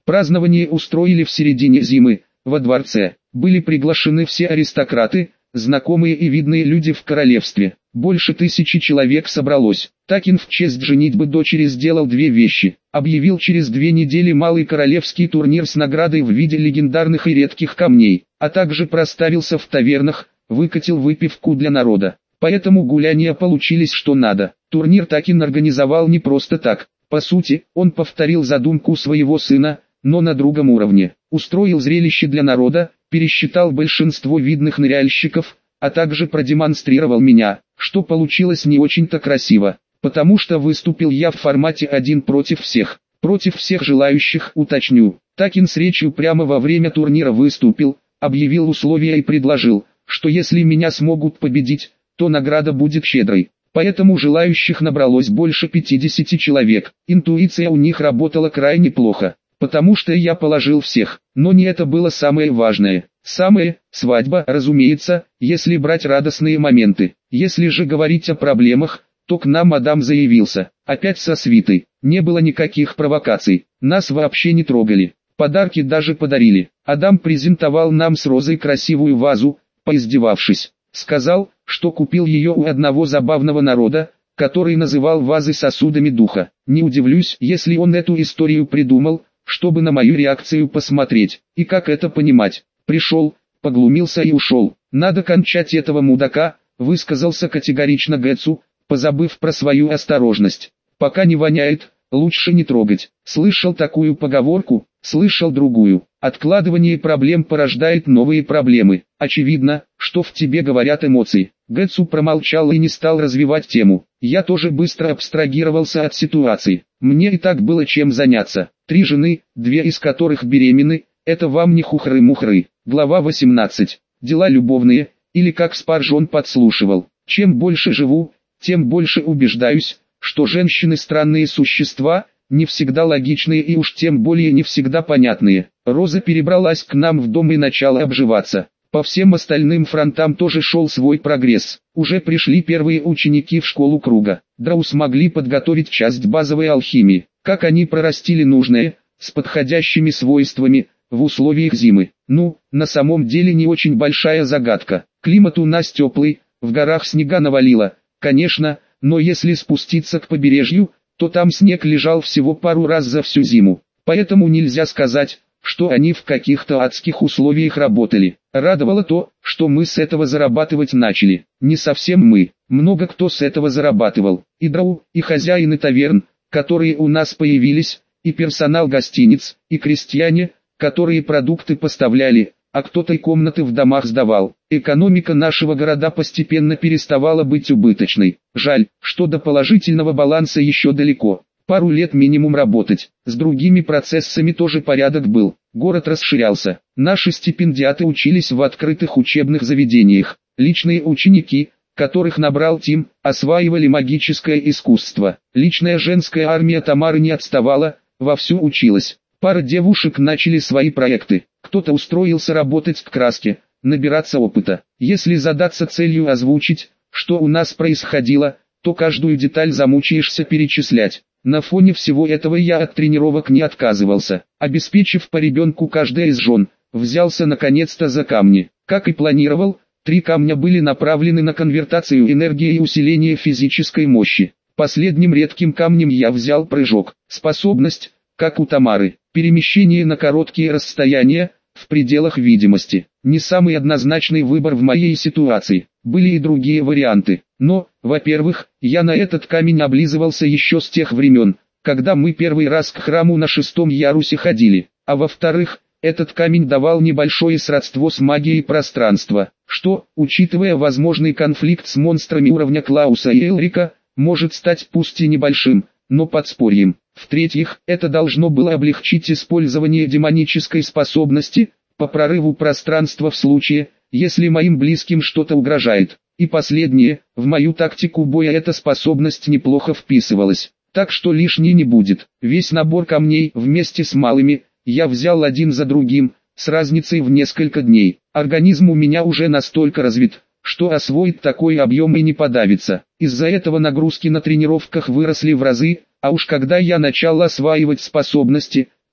Празднование устроили в середине зимы, во дворце. Были приглашены все аристократы, знакомые и видные люди в королевстве. Больше тысячи человек собралось. Такин в честь женитьбы дочери сделал две вещи. Объявил через две недели малый королевский турнир с наградой в виде легендарных и редких камней, а также проставился в тавернах, выкатил выпивку для народа. Поэтому гуляния получились что надо. Турнир Такин организовал не просто так. По сути, он повторил задумку своего сына, но на другом уровне. Устроил зрелище для народа, пересчитал большинство видных ныряльщиков, а также продемонстрировал меня, что получилось не очень-то красиво, потому что выступил я в формате один против всех. Против всех желающих, уточню. Такин с речью прямо во время турнира выступил, объявил условия и предложил, что если меня смогут победить, то награда будет щедрой. Поэтому желающих набралось больше пятидесяти человек. Интуиция у них работала крайне плохо, потому что я положил всех. Но не это было самое важное. Самое – свадьба, разумеется, если брать радостные моменты. Если же говорить о проблемах, то к нам Адам заявился. Опять со свитой. Не было никаких провокаций. Нас вообще не трогали. Подарки даже подарили. Адам презентовал нам с розой красивую вазу, поиздевавшись. Сказал, что купил ее у одного забавного народа, который называл вазы сосудами духа. Не удивлюсь, если он эту историю придумал, чтобы на мою реакцию посмотреть, и как это понимать. Пришел, поглумился и ушел. Надо кончать этого мудака, высказался категорично Гэтсу, позабыв про свою осторожность. Пока не воняет, лучше не трогать. Слышал такую поговорку, слышал другую. Откладывание проблем порождает новые проблемы. Очевидно, что в тебе говорят эмоции. Гэтсу промолчал и не стал развивать тему. Я тоже быстро абстрагировался от ситуации. Мне и так было чем заняться. Три жены, две из которых беременны, это вам не хухры-мухры. Глава восемнадцать. Дела любовные, или как Спаржон подслушивал. Чем больше живу, тем больше убеждаюсь, что женщины странные существа, не всегда логичные и уж тем более не всегда понятные. Роза перебралась к нам в дом и начала обживаться. По всем остальным фронтам тоже шел свой прогресс. Уже пришли первые ученики в школу круга. Драу смогли подготовить часть базовой алхимии. Как они прорастили нужное, с подходящими свойствами, в условиях зимы. Ну, на самом деле не очень большая загадка. Климат у нас теплый, в горах снега навалило, конечно, но если спуститься к побережью, то там снег лежал всего пару раз за всю зиму. Поэтому нельзя сказать, что они в каких-то адских условиях работали. Радовало то, что мы с этого зарабатывать начали. Не совсем мы, много кто с этого зарабатывал. И драу, и хозяины таверн, которые у нас появились, и персонал гостиниц, и крестьяне, которые продукты поставляли, а кто-то и комнаты в домах сдавал. Экономика нашего города постепенно переставала быть убыточной. Жаль, что до положительного баланса еще далеко. Пару лет минимум работать. С другими процессами тоже порядок был. Город расширялся. Наши стипендиаты учились в открытых учебных заведениях. Личные ученики, которых набрал Тим, осваивали магическое искусство. Личная женская армия Тамары не отставала, вовсю училась. Пара девушек начали свои проекты. Кто-то устроился работать к краске, набираться опыта. Если задаться целью озвучить, что у нас происходило, то каждую деталь замучаешься перечислять. На фоне всего этого я от тренировок не отказывался. Обеспечив по ребенку каждая из жен, взялся наконец-то за камни. Как и планировал, три камня были направлены на конвертацию энергии и усиление физической мощи. Последним редким камнем я взял прыжок. Способность, как у Тамары, перемещение на короткие расстояния, в пределах видимости. Не самый однозначный выбор в моей ситуации. Были и другие варианты. Но, во-первых, я на этот камень облизывался еще с тех времен, когда мы первый раз к храму на шестом ярусе ходили. А во-вторых, этот камень давал небольшое сродство с магией пространства, что, учитывая возможный конфликт с монстрами уровня Клауса и Элрика, может стать пусть и небольшим, но подспорьем. В-третьих, это должно было облегчить использование демонической способности по прорыву пространства в случае, если моим близким что-то угрожает. И последнее, в мою тактику боя эта способность неплохо вписывалась, так что лишней не будет. Весь набор камней вместе с малыми я взял один за другим, с разницей в несколько дней. Организм у меня уже настолько развит, что освоит такой объем и не подавится. Из-за этого нагрузки на тренировках выросли в разы, а уж когда я начал осваивать способности,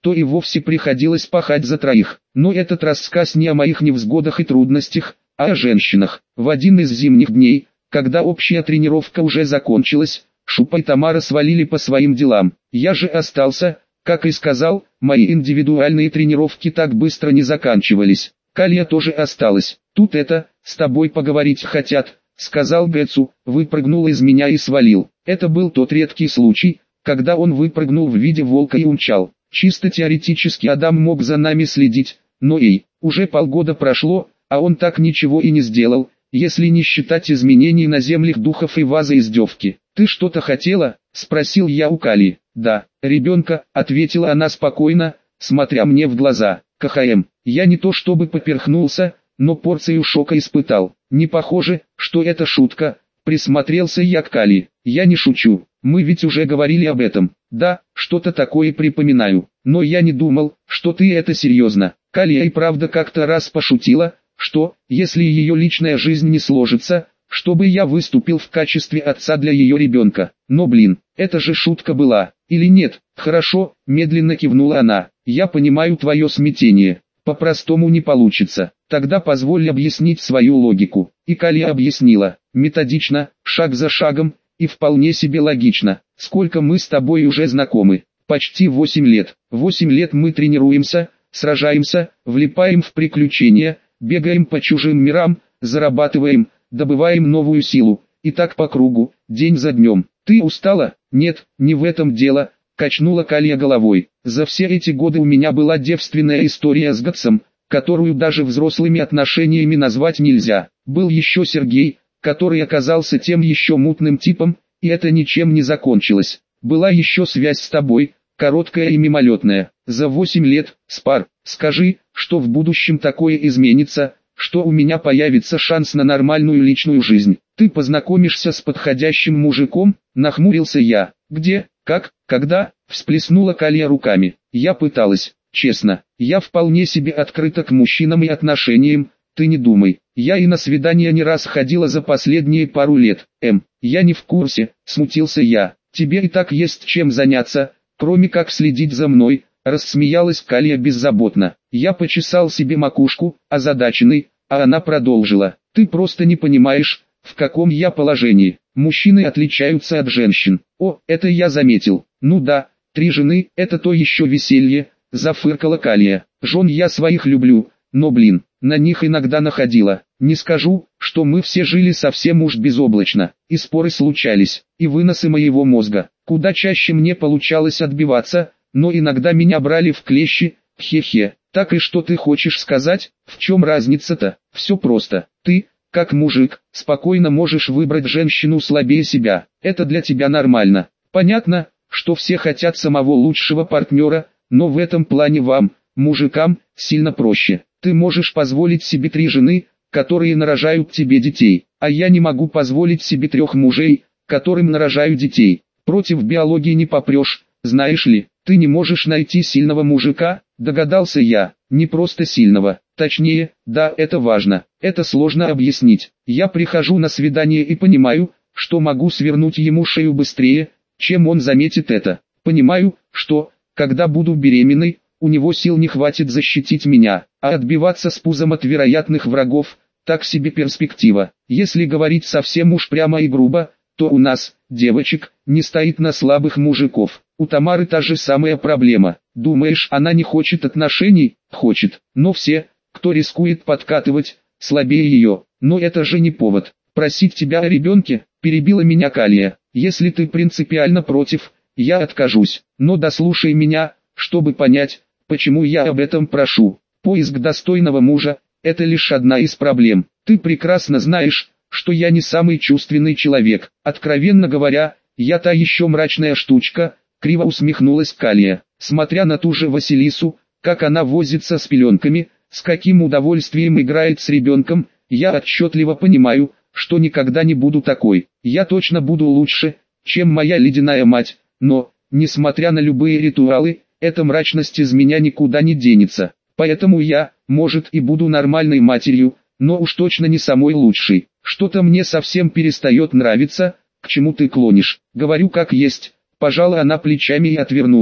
то и вовсе приходилось пахать за троих. Но этот рассказ не о моих невзгодах и трудностях, а о женщинах. В один из зимних дней, когда общая тренировка уже закончилась, Шупа и Тамара свалили по своим делам. Я же остался, как и сказал, мои индивидуальные тренировки так быстро не заканчивались. Калия тоже осталась. Тут это, с тобой поговорить хотят, сказал Гэцу, выпрыгнул из меня и свалил. Это был тот редкий случай, когда он выпрыгнул в виде волка и умчал. Чисто теоретически Адам мог за нами следить, но эй, уже полгода прошло, а он так ничего и не сделал, если не считать изменений на землях духов и вазы издевки. «Ты что-то хотела?» – спросил я у Калии. «Да, ребенка», – ответила она спокойно, смотря мне в глаза. «КХМ, я не то чтобы поперхнулся, но порцию шока испытал. Не похоже, что это шутка», – присмотрелся я к Калии. «Я не шучу, мы ведь уже говорили об этом». «Да, что-то такое припоминаю, но я не думал, что ты это серьезно». Калия и правда как-то раз пошутила, что, если ее личная жизнь не сложится, чтобы я выступил в качестве отца для ее ребенка. Но блин, это же шутка была, или нет? Хорошо, медленно кивнула она. Я понимаю твое смятение. По-простому не получится. Тогда позволь объяснить свою логику. И Калия объяснила, методично, шаг за шагом, и вполне себе логично. Сколько мы с тобой уже знакомы? Почти восемь лет. Восемь лет мы тренируемся, сражаемся, влипаем в приключения, бегаем по чужим мирам, зарабатываем, добываем новую силу, и так по кругу, день за днем. Ты устала? Нет, не в этом дело, качнула Калия головой. За все эти годы у меня была девственная история с Гатсом, которую даже взрослыми отношениями назвать нельзя. Был еще Сергей, который оказался тем еще мутным типом, и это ничем не закончилось. Была еще связь с тобой, короткая и мимолетная. За восемь лет, Спар, скажи, что в будущем такое изменится, что у меня появится шанс на нормальную личную жизнь. Ты познакомишься с подходящим мужиком, нахмурился я. Где, как, когда, всплеснула Калия руками. Я пыталась, честно, я вполне себе открыта к мужчинам и отношениям, ты не думай. Я и на свидания не раз ходила за последние пару лет. Эм, я не в курсе, смутился я. Тебе и так есть чем заняться, кроме как следить за мной. Рассмеялась Калия беззаботно. Я почесал себе макушку, озадаченный, а она продолжила. Ты просто не понимаешь, в каком я положении. Мужчины отличаются от женщин. О, это я заметил. Ну да, три жены – это то еще веселье, зафыркала Калия. Жен я своих люблю, но блин, на них иногда находила. Не скажу, что мы все жили совсем уж безоблачно, и споры случались, и выносы моего мозга. Куда чаще мне получалось отбиваться, но иногда меня брали в клещи, хе-хе. Так и что ты хочешь сказать, в чем разница-то? Все просто. Ты, как мужик, спокойно можешь выбрать женщину слабее себя. Это для тебя нормально. Понятно, что все хотят самого лучшего партнера, но в этом плане вам, мужикам, сильно проще. Ты можешь позволить себе три жены, которые нарожают тебе детей, а я не могу позволить себе трех мужей, которым нарожаю детей. Против биологии не попрешь, знаешь ли. Ты не можешь найти сильного мужика, догадался я, не просто сильного, точнее, да, это важно, это сложно объяснить. Я прихожу на свидание и понимаю, что могу свернуть ему шею быстрее, чем он заметит это. Понимаю, что, когда буду беременной, у него сил не хватит защитить меня, а отбиваться с пузом от вероятных врагов, так себе перспектива. Если говорить совсем уж прямо и грубо, то у нас, девочек, не стоит на слабых мужиков. У Тамары та же самая проблема. Думаешь, она не хочет отношений? Хочет. Но все, кто рискует подкатывать, слабее ее. Но это же не повод. Просить тебя о ребенке, перебила меня Калия. Если ты принципиально против, я откажусь. Но дослушай меня, чтобы понять, почему я об этом прошу. Поиск достойного мужа – это лишь одна из проблем. Ты прекрасно знаешь, что я не самый чувственный человек. Откровенно говоря, я та еще мрачная штучка. Криво усмехнулась Калия, смотря на ту же Василису, как она возится с пеленками, с каким удовольствием играет с ребенком, я отчетливо понимаю, что никогда не буду такой. Я точно буду лучше, чем моя ледяная мать, но, несмотря на любые ритуалы, эта мрачность из меня никуда не денется. Поэтому я, может, и буду нормальной матерью, но уж точно не самой лучшей. Что-то мне совсем перестает нравиться, к чему ты клонишь. Говорю как есть. Пожала она плечами и отвернулась.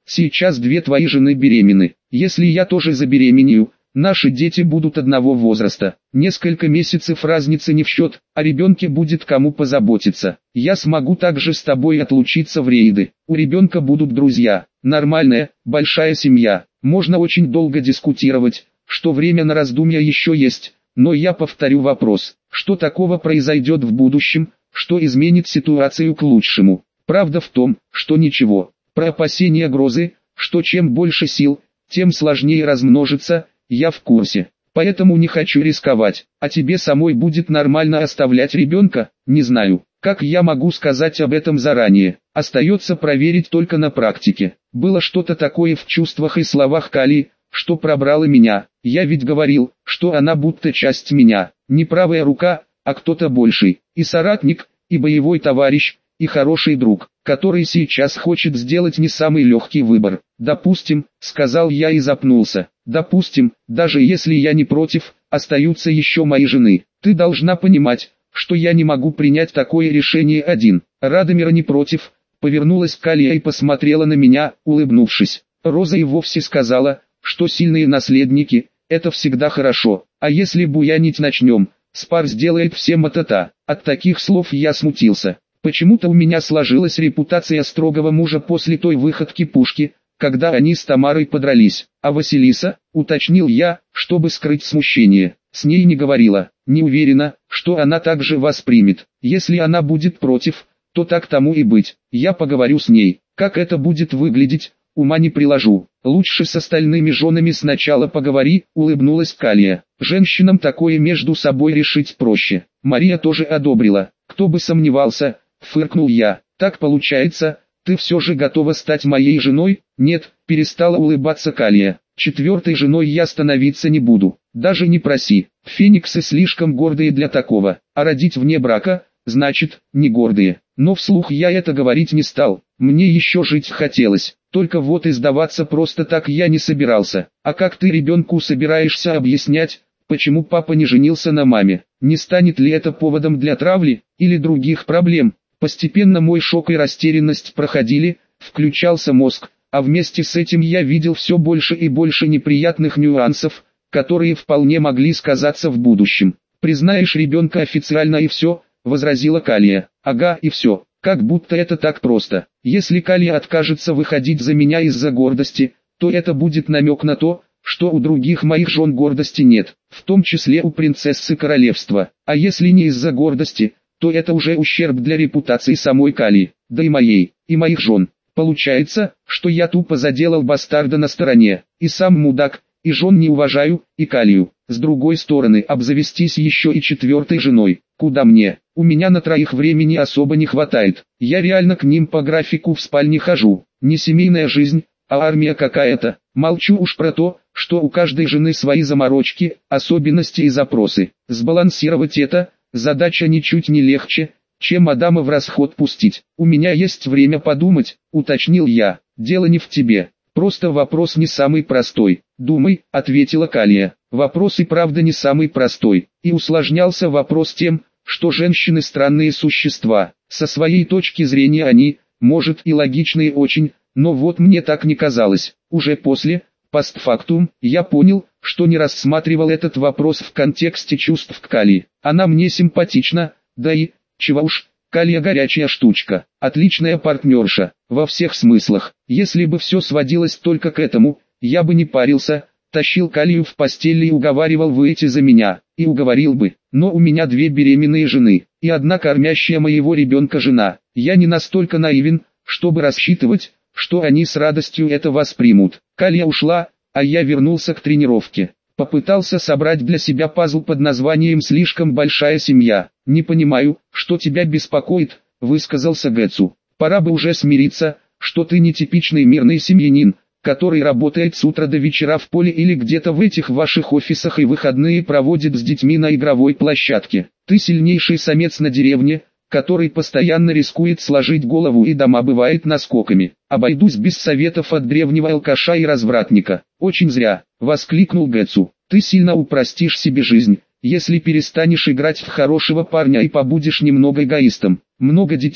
Сейчас две твои жены беременны. Если я тоже забеременею, наши дети будут одного возраста. Несколько месяцев разницы не в счет, о ребенке будет кому позаботиться. Я смогу также с тобой отлучиться в рейды. У ребенка будут друзья. Нормальная, большая семья. Можно очень долго дискутировать, что время на раздумья еще есть. Но я повторю вопрос, что такого произойдет в будущем, что изменит ситуацию к лучшему. Правда в том, что ничего. Про опасения грозы, что чем больше сил, тем сложнее размножиться, я в курсе. Поэтому не хочу рисковать. А тебе самой будет нормально оставлять ребенка? Не знаю. Как я могу сказать об этом заранее? Остается проверить только на практике. Было что-то такое в чувствах и словах Кали, что пробрало меня. Я ведь говорил, что она будто часть меня. Не правая рука, а кто-то больший. И соратник, и боевой товарищ, и хороший друг, который сейчас хочет сделать не самый легкий выбор. Допустим, сказал я и запнулся. Допустим, даже если я не против, остаются еще мои жены. Ты должна понимать, что я не могу принять такое решение один. Радомира не против. Повернулась Калия и посмотрела на меня, улыбнувшись. Роза и вовсе сказала, что сильные наследники – это всегда хорошо. А если буянить начнем, Спар сделает всем ата-та. От таких слов я смутился. Почему-то у меня сложилась репутация строгого мужа после той выходки Пушки, когда они с Тамарой подрались. А Василиса, уточнил я, чтобы скрыть смущение, с ней не говорила. Не уверена, что она также воспримет. Если она будет против, то так тому и быть. Я поговорю с ней. Как это будет выглядеть, ума не приложу. Лучше с остальными женами сначала поговори, улыбнулась Калия. Женщинам такое между собой решить проще. Мария тоже одобрила. Кто бы сомневался, фыркнул я. Так получается, ты все же готова стать моей женой? Нет, перестала улыбаться Калия. Четвертой женой я становиться не буду. Даже не проси. Фениксы слишком гордые для такого. А родить вне брака, значит, не гордые. Но вслух я это говорить не стал. Мне еще жить хотелось. Только вот и сдаваться просто так я не собирался. А как ты ребенку собираешься объяснять, почему папа не женился на маме? Не станет ли это поводом для травли или других проблем? Постепенно мой шок и растерянность проходили, включался мозг, а вместе с этим я видел все больше и больше неприятных нюансов, которые вполне могли сказаться в будущем. «Признаешь ребенка официально и все», — возразила Калия. «Ага, и все. Как будто это так просто. Если Калия откажется выходить за меня из-за гордости, то это будет намек на то, что у других моих жен гордости нет, в том числе у принцессы королевства. А если не из-за гордости, то это уже ущерб для репутации самой Калии, да и моей, и моих жен. Получается, что я тупо заделал бастарда на стороне, и сам мудак, и жен не уважаю, и Калию. С другой стороны, обзавестись еще и четвертой женой. Куда мне? У меня на троих времени особо не хватает. Я реально к ним по графику в спальне хожу. Не семейная жизнь, а армия какая-то. Молчу уж про то, что у каждой жены свои заморочки, особенности и запросы. Сбалансировать это – задача ничуть не легче, чем Адама в расход пустить. У меня есть время подумать, уточнил я. Дело не в тебе. Просто вопрос не самый простой. Думай, ответила Калия. Вопрос и правда не самый простой. И усложнялся вопрос тем, что женщины странные существа. Со своей точки зрения они, может, и логичные очень, но вот мне так не казалось. Уже после, постфактум, я понял, что не рассматривал этот вопрос в контексте чувств к Калии. Она мне симпатична, да и, чего уж, Калия горячая штучка, отличная партнерша, во всех смыслах. Если бы все сводилось только к этому, я бы не парился, тащил Калию в постель и уговаривал выйти за меня, и уговорил бы. Но у меня две беременные жены, и одна кормящая моего ребенка жена. Я не настолько наивен, чтобы рассчитывать, что они с радостью это воспримут. Калия ушла, а я вернулся к тренировке. Попытался собрать для себя пазл под названием «Слишком большая семья». «Не понимаю, что тебя беспокоит», — высказался Гэцу. «Пора бы уже смириться, что ты не типичный мирный семьянин, который работает с утра до вечера в поле или где-то в этих ваших офисах и выходные проводит с детьми на игровой площадке. Ты сильнейший самец на деревне, который постоянно рискует сложить голову и дома бывает наскоками. Обойдусь без советов от древнего алкаша и развратника». «Очень зря», — воскликнул Гэцу. «Ты сильно упростишь себе жизнь, если перестанешь играть в хорошего парня и побудешь немного эгоистом. Много детей,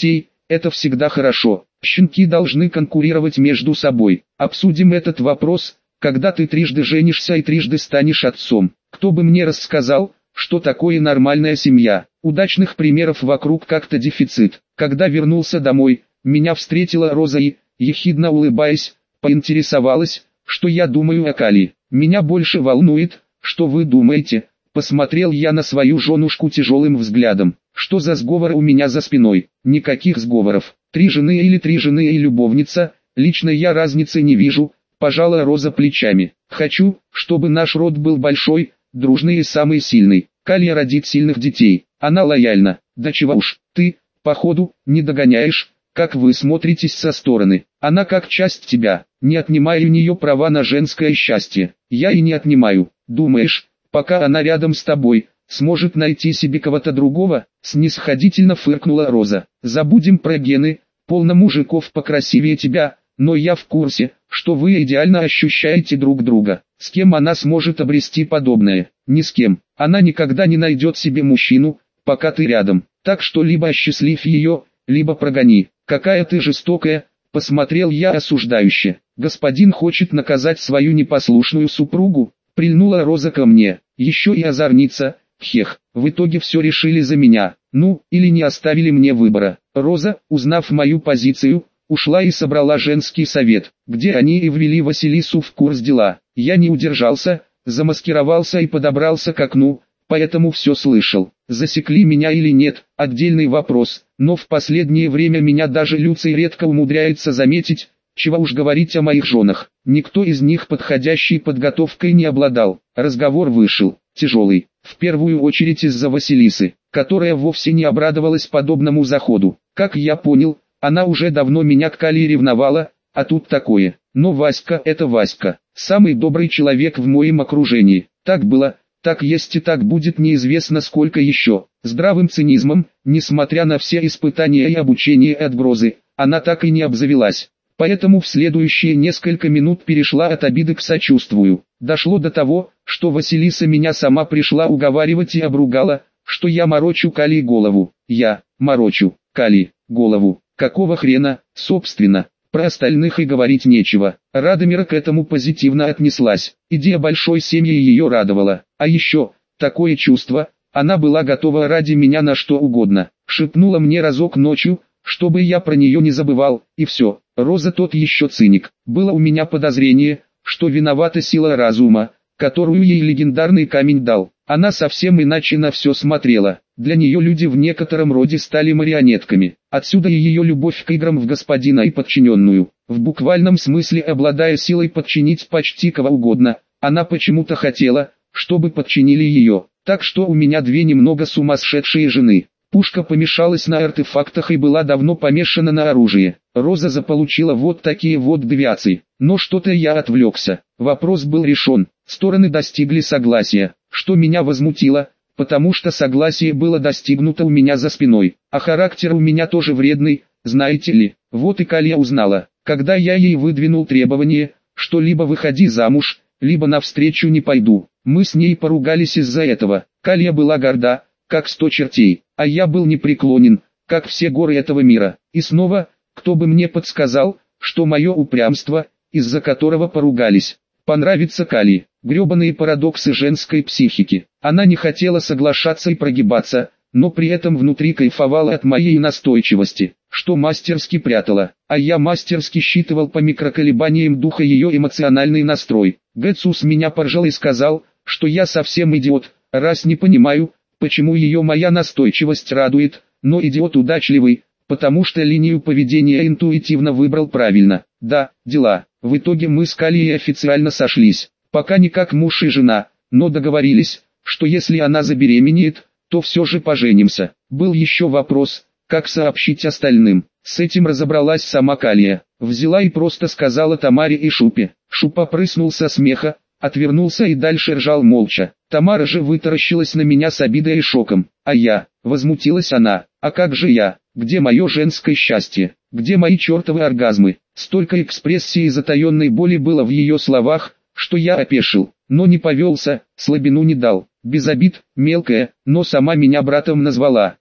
это всегда хорошо. Щенки должны конкурировать между собой. Обсудим этот вопрос, когда ты трижды женишься и трижды станешь отцом. Кто бы мне рассказал, что такое нормальная семья? Удачных примеров вокруг как-то дефицит. Когда вернулся домой, меня встретила Роза и, ехидно улыбаясь, поинтересовалась, что я думаю о Кали. Меня больше волнует, что вы думаете. Посмотрел я на свою женушку тяжелым взглядом. Что за сговор у меня за спиной? Никаких сговоров. Три жены или три жены и любовница, лично я разницы не вижу, пожала Роза плечами. Хочу, чтобы наш род был большой, дружный и самый сильный. Калия родит сильных детей. Она лояльна. Да чего уж, ты, походу, не догоняешь, как вы смотритесь со стороны. Она как часть тебя. Не отнимай у нее права на женское счастье. Я и не отнимаю. Думаешь, пока она рядом с тобой, сможет найти себе кого-то другого? Снисходительно фыркнула Роза. Забудем про гены, полно мужиков покрасивее тебя, но я в курсе, что вы идеально ощущаете друг друга. С кем она сможет обрести подобное? Ни с кем. Она никогда не найдет себе мужчину, пока ты рядом. Так что либо осчастлив ее, либо прогони. Какая ты жестокая, посмотрел я осуждающе. Господин хочет наказать свою непослушную супругу. Прильнула Роза ко мне. Еще и озорница. Хех, в итоге все решили за меня. Ну, или не оставили мне выбора. Роза, узнав мою позицию, ушла и собрала женский совет, где они и ввели Василису в курс дела. Я не удержался, замаскировался и подобрался к окну, поэтому все слышал. Засекли меня или нет, отдельный вопрос, но в последнее время меня даже Люций редко умудряется заметить, чего уж говорить о моих женах. Никто из них подходящей подготовкой не обладал. Разговор вышел тяжелый, в первую очередь из-за Василисы, которая вовсе не обрадовалась подобному заходу. Как я понял, она уже давно меня к Калии ревновала, а тут такое. Но Васька — это Васька, самый добрый человек в моем окружении. Так было, так есть и так будет неизвестно сколько еще. Здравым цинизмом, несмотря на все испытания и обучение и отгрозы, она так и не обзавелась. Поэтому в следующие несколько минут перешла от обиды к сочувствию. Дошло до того, что Василиса меня сама пришла уговаривать и обругала, что я морочу Калии голову. Я, морочу, Калии, голову. Какого хрена, собственно? Про остальных и говорить нечего. Радомира к этому позитивно отнеслась. Идея большой семьи ее радовала. А еще, такое чувство, она была готова ради меня на что угодно. Шепнула мне разок ночью, чтобы я про нее не забывал, и все. Роза тот еще циник. Было у меня подозрение, что виновата сила разума, которую ей легендарный камень дал. Она совсем иначе на все смотрела. Для нее люди в некотором роде стали марионетками. Отсюда и ее любовь к играм в господина и подчиненную. В буквальном смысле обладая силой подчинить почти кого угодно, она почему-то хотела, чтобы подчинили ее. Так что у меня две немного сумасшедшие жены. Пушка помешалась на артефактах и была давно помешана на оружии. Роза заполучила вот такие вот девиации. Но что-то я отвлекся. Вопрос был решен. Стороны достигли согласия, что меня возмутило, потому что согласие было достигнуто у меня за спиной. А характер у меня тоже вредный, знаете ли. Вот и Калия узнала, когда я ей выдвинул требование, что либо выходи замуж, либо навстречу не пойду. Мы с ней поругались из-за этого. Калия была горда, как сто чертей, а я был непреклонен, как все горы этого мира. И снова, кто бы мне подсказал, что мое упрямство, из-за которого поругались, понравится Калии. Гребаные парадоксы женской психики. Она не хотела соглашаться и прогибаться, но при этом внутри кайфовала от моей настойчивости, что мастерски прятала, а я мастерски считывал по микроколебаниям духа ее эмоциональный настрой. Гэцус меня поржал и сказал, что я совсем идиот, раз не понимаю, почему ее моя настойчивость радует, но идиот удачливый, потому что линию поведения интуитивно выбрал правильно. Да, дела. В итоге мы с Калией официально сошлись. Пока не как муж и жена, но договорились, что если она забеременеет, то все же поженимся. Был еще вопрос, как сообщить остальным. С этим разобралась сама Калия. Взяла и просто сказала Тамаре и Шупе. Шупа прыснул со смеха, отвернулся и дальше ржал молча. Тамара же вытаращилась на меня с обидой и шоком. А я, возмутилась она, а как же я, где мое женское счастье, где мои чертовы оргазмы? Столько экспрессии и затаенной боли было в ее словах, что я опешил, но не повелся, слабину не дал. Без обид, мелкая, но сама меня братом назвала.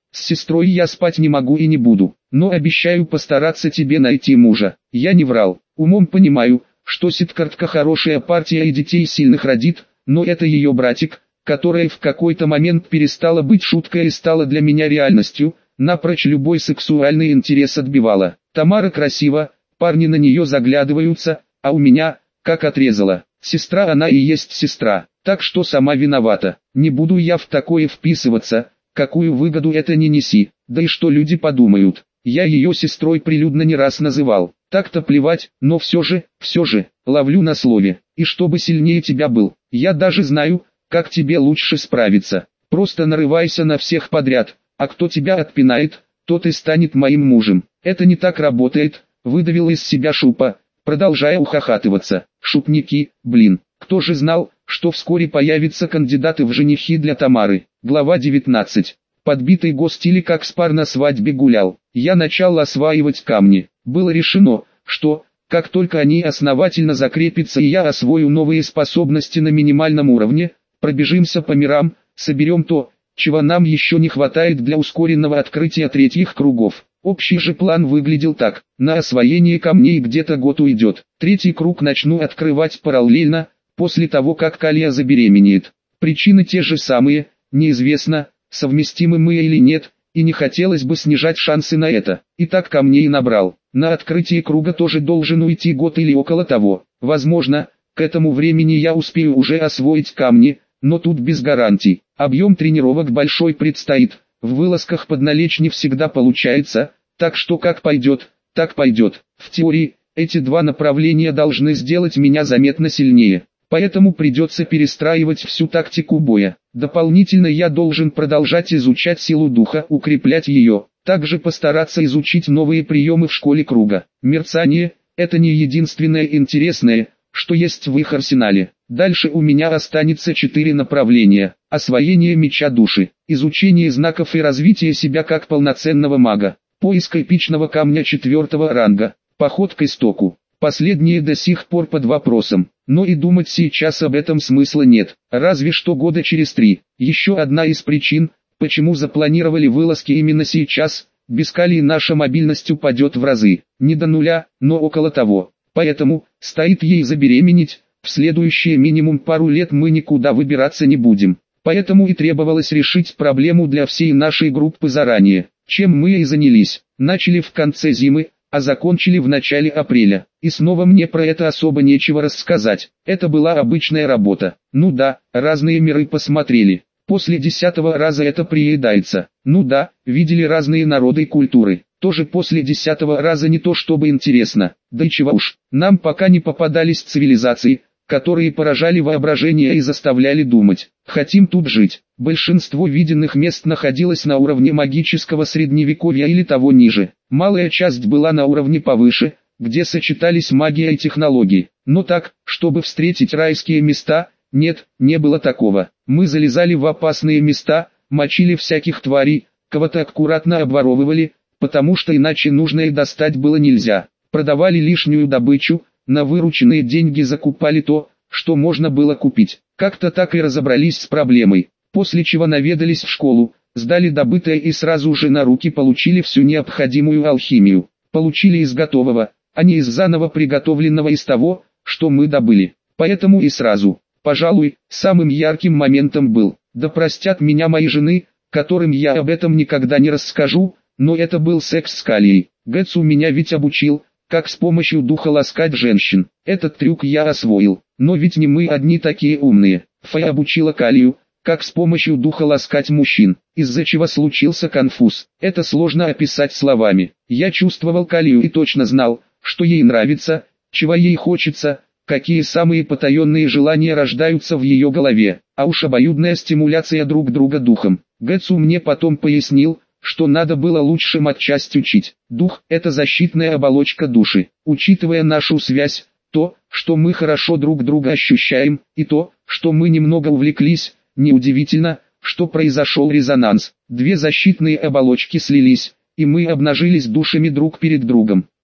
С сестрой я спать не могу и не буду, но обещаю постараться тебе найти мужа. Я не врал, умом понимаю, что Сидкартка хорошая партия и детей сильных родит, но это ее братик, которая в какой-то момент перестала быть шуткой и стала для меня реальностью, напрочь любой сексуальный интерес отбивала. Тамара красива, парни на нее заглядываются, а у меня, как отрезала, сестра она и есть сестра, так что сама виновата. Не буду я в такое вписываться, какую выгоду это не неси, да и что люди подумают. Я ее сестрой прилюдно не раз называл, так-то плевать, но все же, все же, ловлю на слове, и чтобы сильнее тебя был, я даже знаю, как тебе лучше справиться. Просто нарывайся на всех подряд, а кто тебя отпинает, тот и станет моим мужем. Это не так работает, выдавил из себя Шупа, продолжая ухахатываться. Шутники, блин, кто же знал, что вскоре появятся кандидаты в женихи для Тамары. Глава девятнадцать. Подбитый гостили как спар на свадьбе гулял. Я начал осваивать камни. Было решено, что, как только они основательно закрепятся и я освою новые способности на минимальном уровне, пробежимся по мирам, соберем то, чего нам еще не хватает для ускоренного открытия третьих кругов. Общий же план выглядел так: на освоение камней где-то год уйдет. Третий круг начну открывать параллельно, после того как Калия забеременеет. Причины те же самые, неизвестно, совместимы мы или нет, и не хотелось бы снижать шансы на это. Итак, камней набрал. На открытие круга тоже должен уйти год или около того. Возможно, к этому времени я успею уже освоить камни, но тут без гарантий. Объем тренировок большой предстоит, в вылазках под налечь не всегда получается, так что как пойдет, так пойдет. В теории, эти два направления должны сделать меня заметно сильнее. Поэтому придется перестраивать всю тактику боя. Дополнительно я должен продолжать изучать силу духа, укреплять ее. Также постараться изучить новые приемы в школе круга. Мерцание – это не единственное интересное, что есть в их арсенале. Дальше у меня останется четыре направления. Освоение меча души, изучение знаков и развитие себя как полноценного мага, поиск эпичного камня четвертого ранга, поход к истоку. Последнее до сих пор под вопросом, но и думать сейчас об этом смысла нет, разве что года через три. Еще одна из причин, почему запланировали вылазки именно сейчас, без Калии наша мобильность упадет в разы, не до нуля, но около того. Поэтому, стоит ей забеременеть, в следующие минимум пару лет мы никуда выбираться не будем. Поэтому и требовалось решить проблему для всей нашей группы заранее, чем мы и занялись. Начали в конце зимы, а закончили в начале апреля. И снова мне про это особо нечего рассказать. Это была обычная работа. Ну да, разные миры посмотрели. После десятого раза это приедается. Ну да, видели разные народы и культуры. Тоже после десятого раза не то чтобы интересно. Да и чего уж, нам пока не попадались цивилизации, которые поражали воображение и заставляли думать. Хотим тут жить. Большинство виденных мест находилось на уровне магического средневековья или того ниже. Малая часть была на уровне повыше, где сочетались магия и технологии. Но так, чтобы встретить райские места, нет, не было такого. Мы залезали в опасные места, мочили всяких тварей, кого-то аккуратно обворовывали, потому что иначе нужное достать было нельзя. Продавали лишнюю добычу, на вырученные деньги закупали то, что можно было купить. Как-то так и разобрались с проблемой, после чего наведались в школу, сдали добытое и сразу же на руки получили всю необходимую алхимию. Получили из готового, а не из заново приготовленного из того, что мы добыли. Поэтому и сразу, пожалуй, самым ярким моментом был, да простят меня мои жены, которым я об этом никогда не расскажу, но это был секс с Калией. Гэтсу меня ведь обучил, как с помощью духа ласкать женщин. Этот трюк я освоил, но ведь не мы одни такие умные. Фэй обучила Калию, как с помощью духа ласкать мужчин, из-за чего случился конфуз. Это сложно описать словами. Я чувствовал Калию и точно знал, что ей нравится, чего ей хочется, какие самые потаенные желания рождаются в ее голове, а уж обоюдная стимуляция друг друга духом. Гэтсу мне потом пояснил, что надо было лучше матчасть учить. Дух – это защитная оболочка души. Учитывая нашу связь, то, что мы хорошо друг друга ощущаем, и то, что мы немного увлеклись, неудивительно, что произошел резонанс. Две защитные оболочки слились, и мы обнажились душами друг перед другом.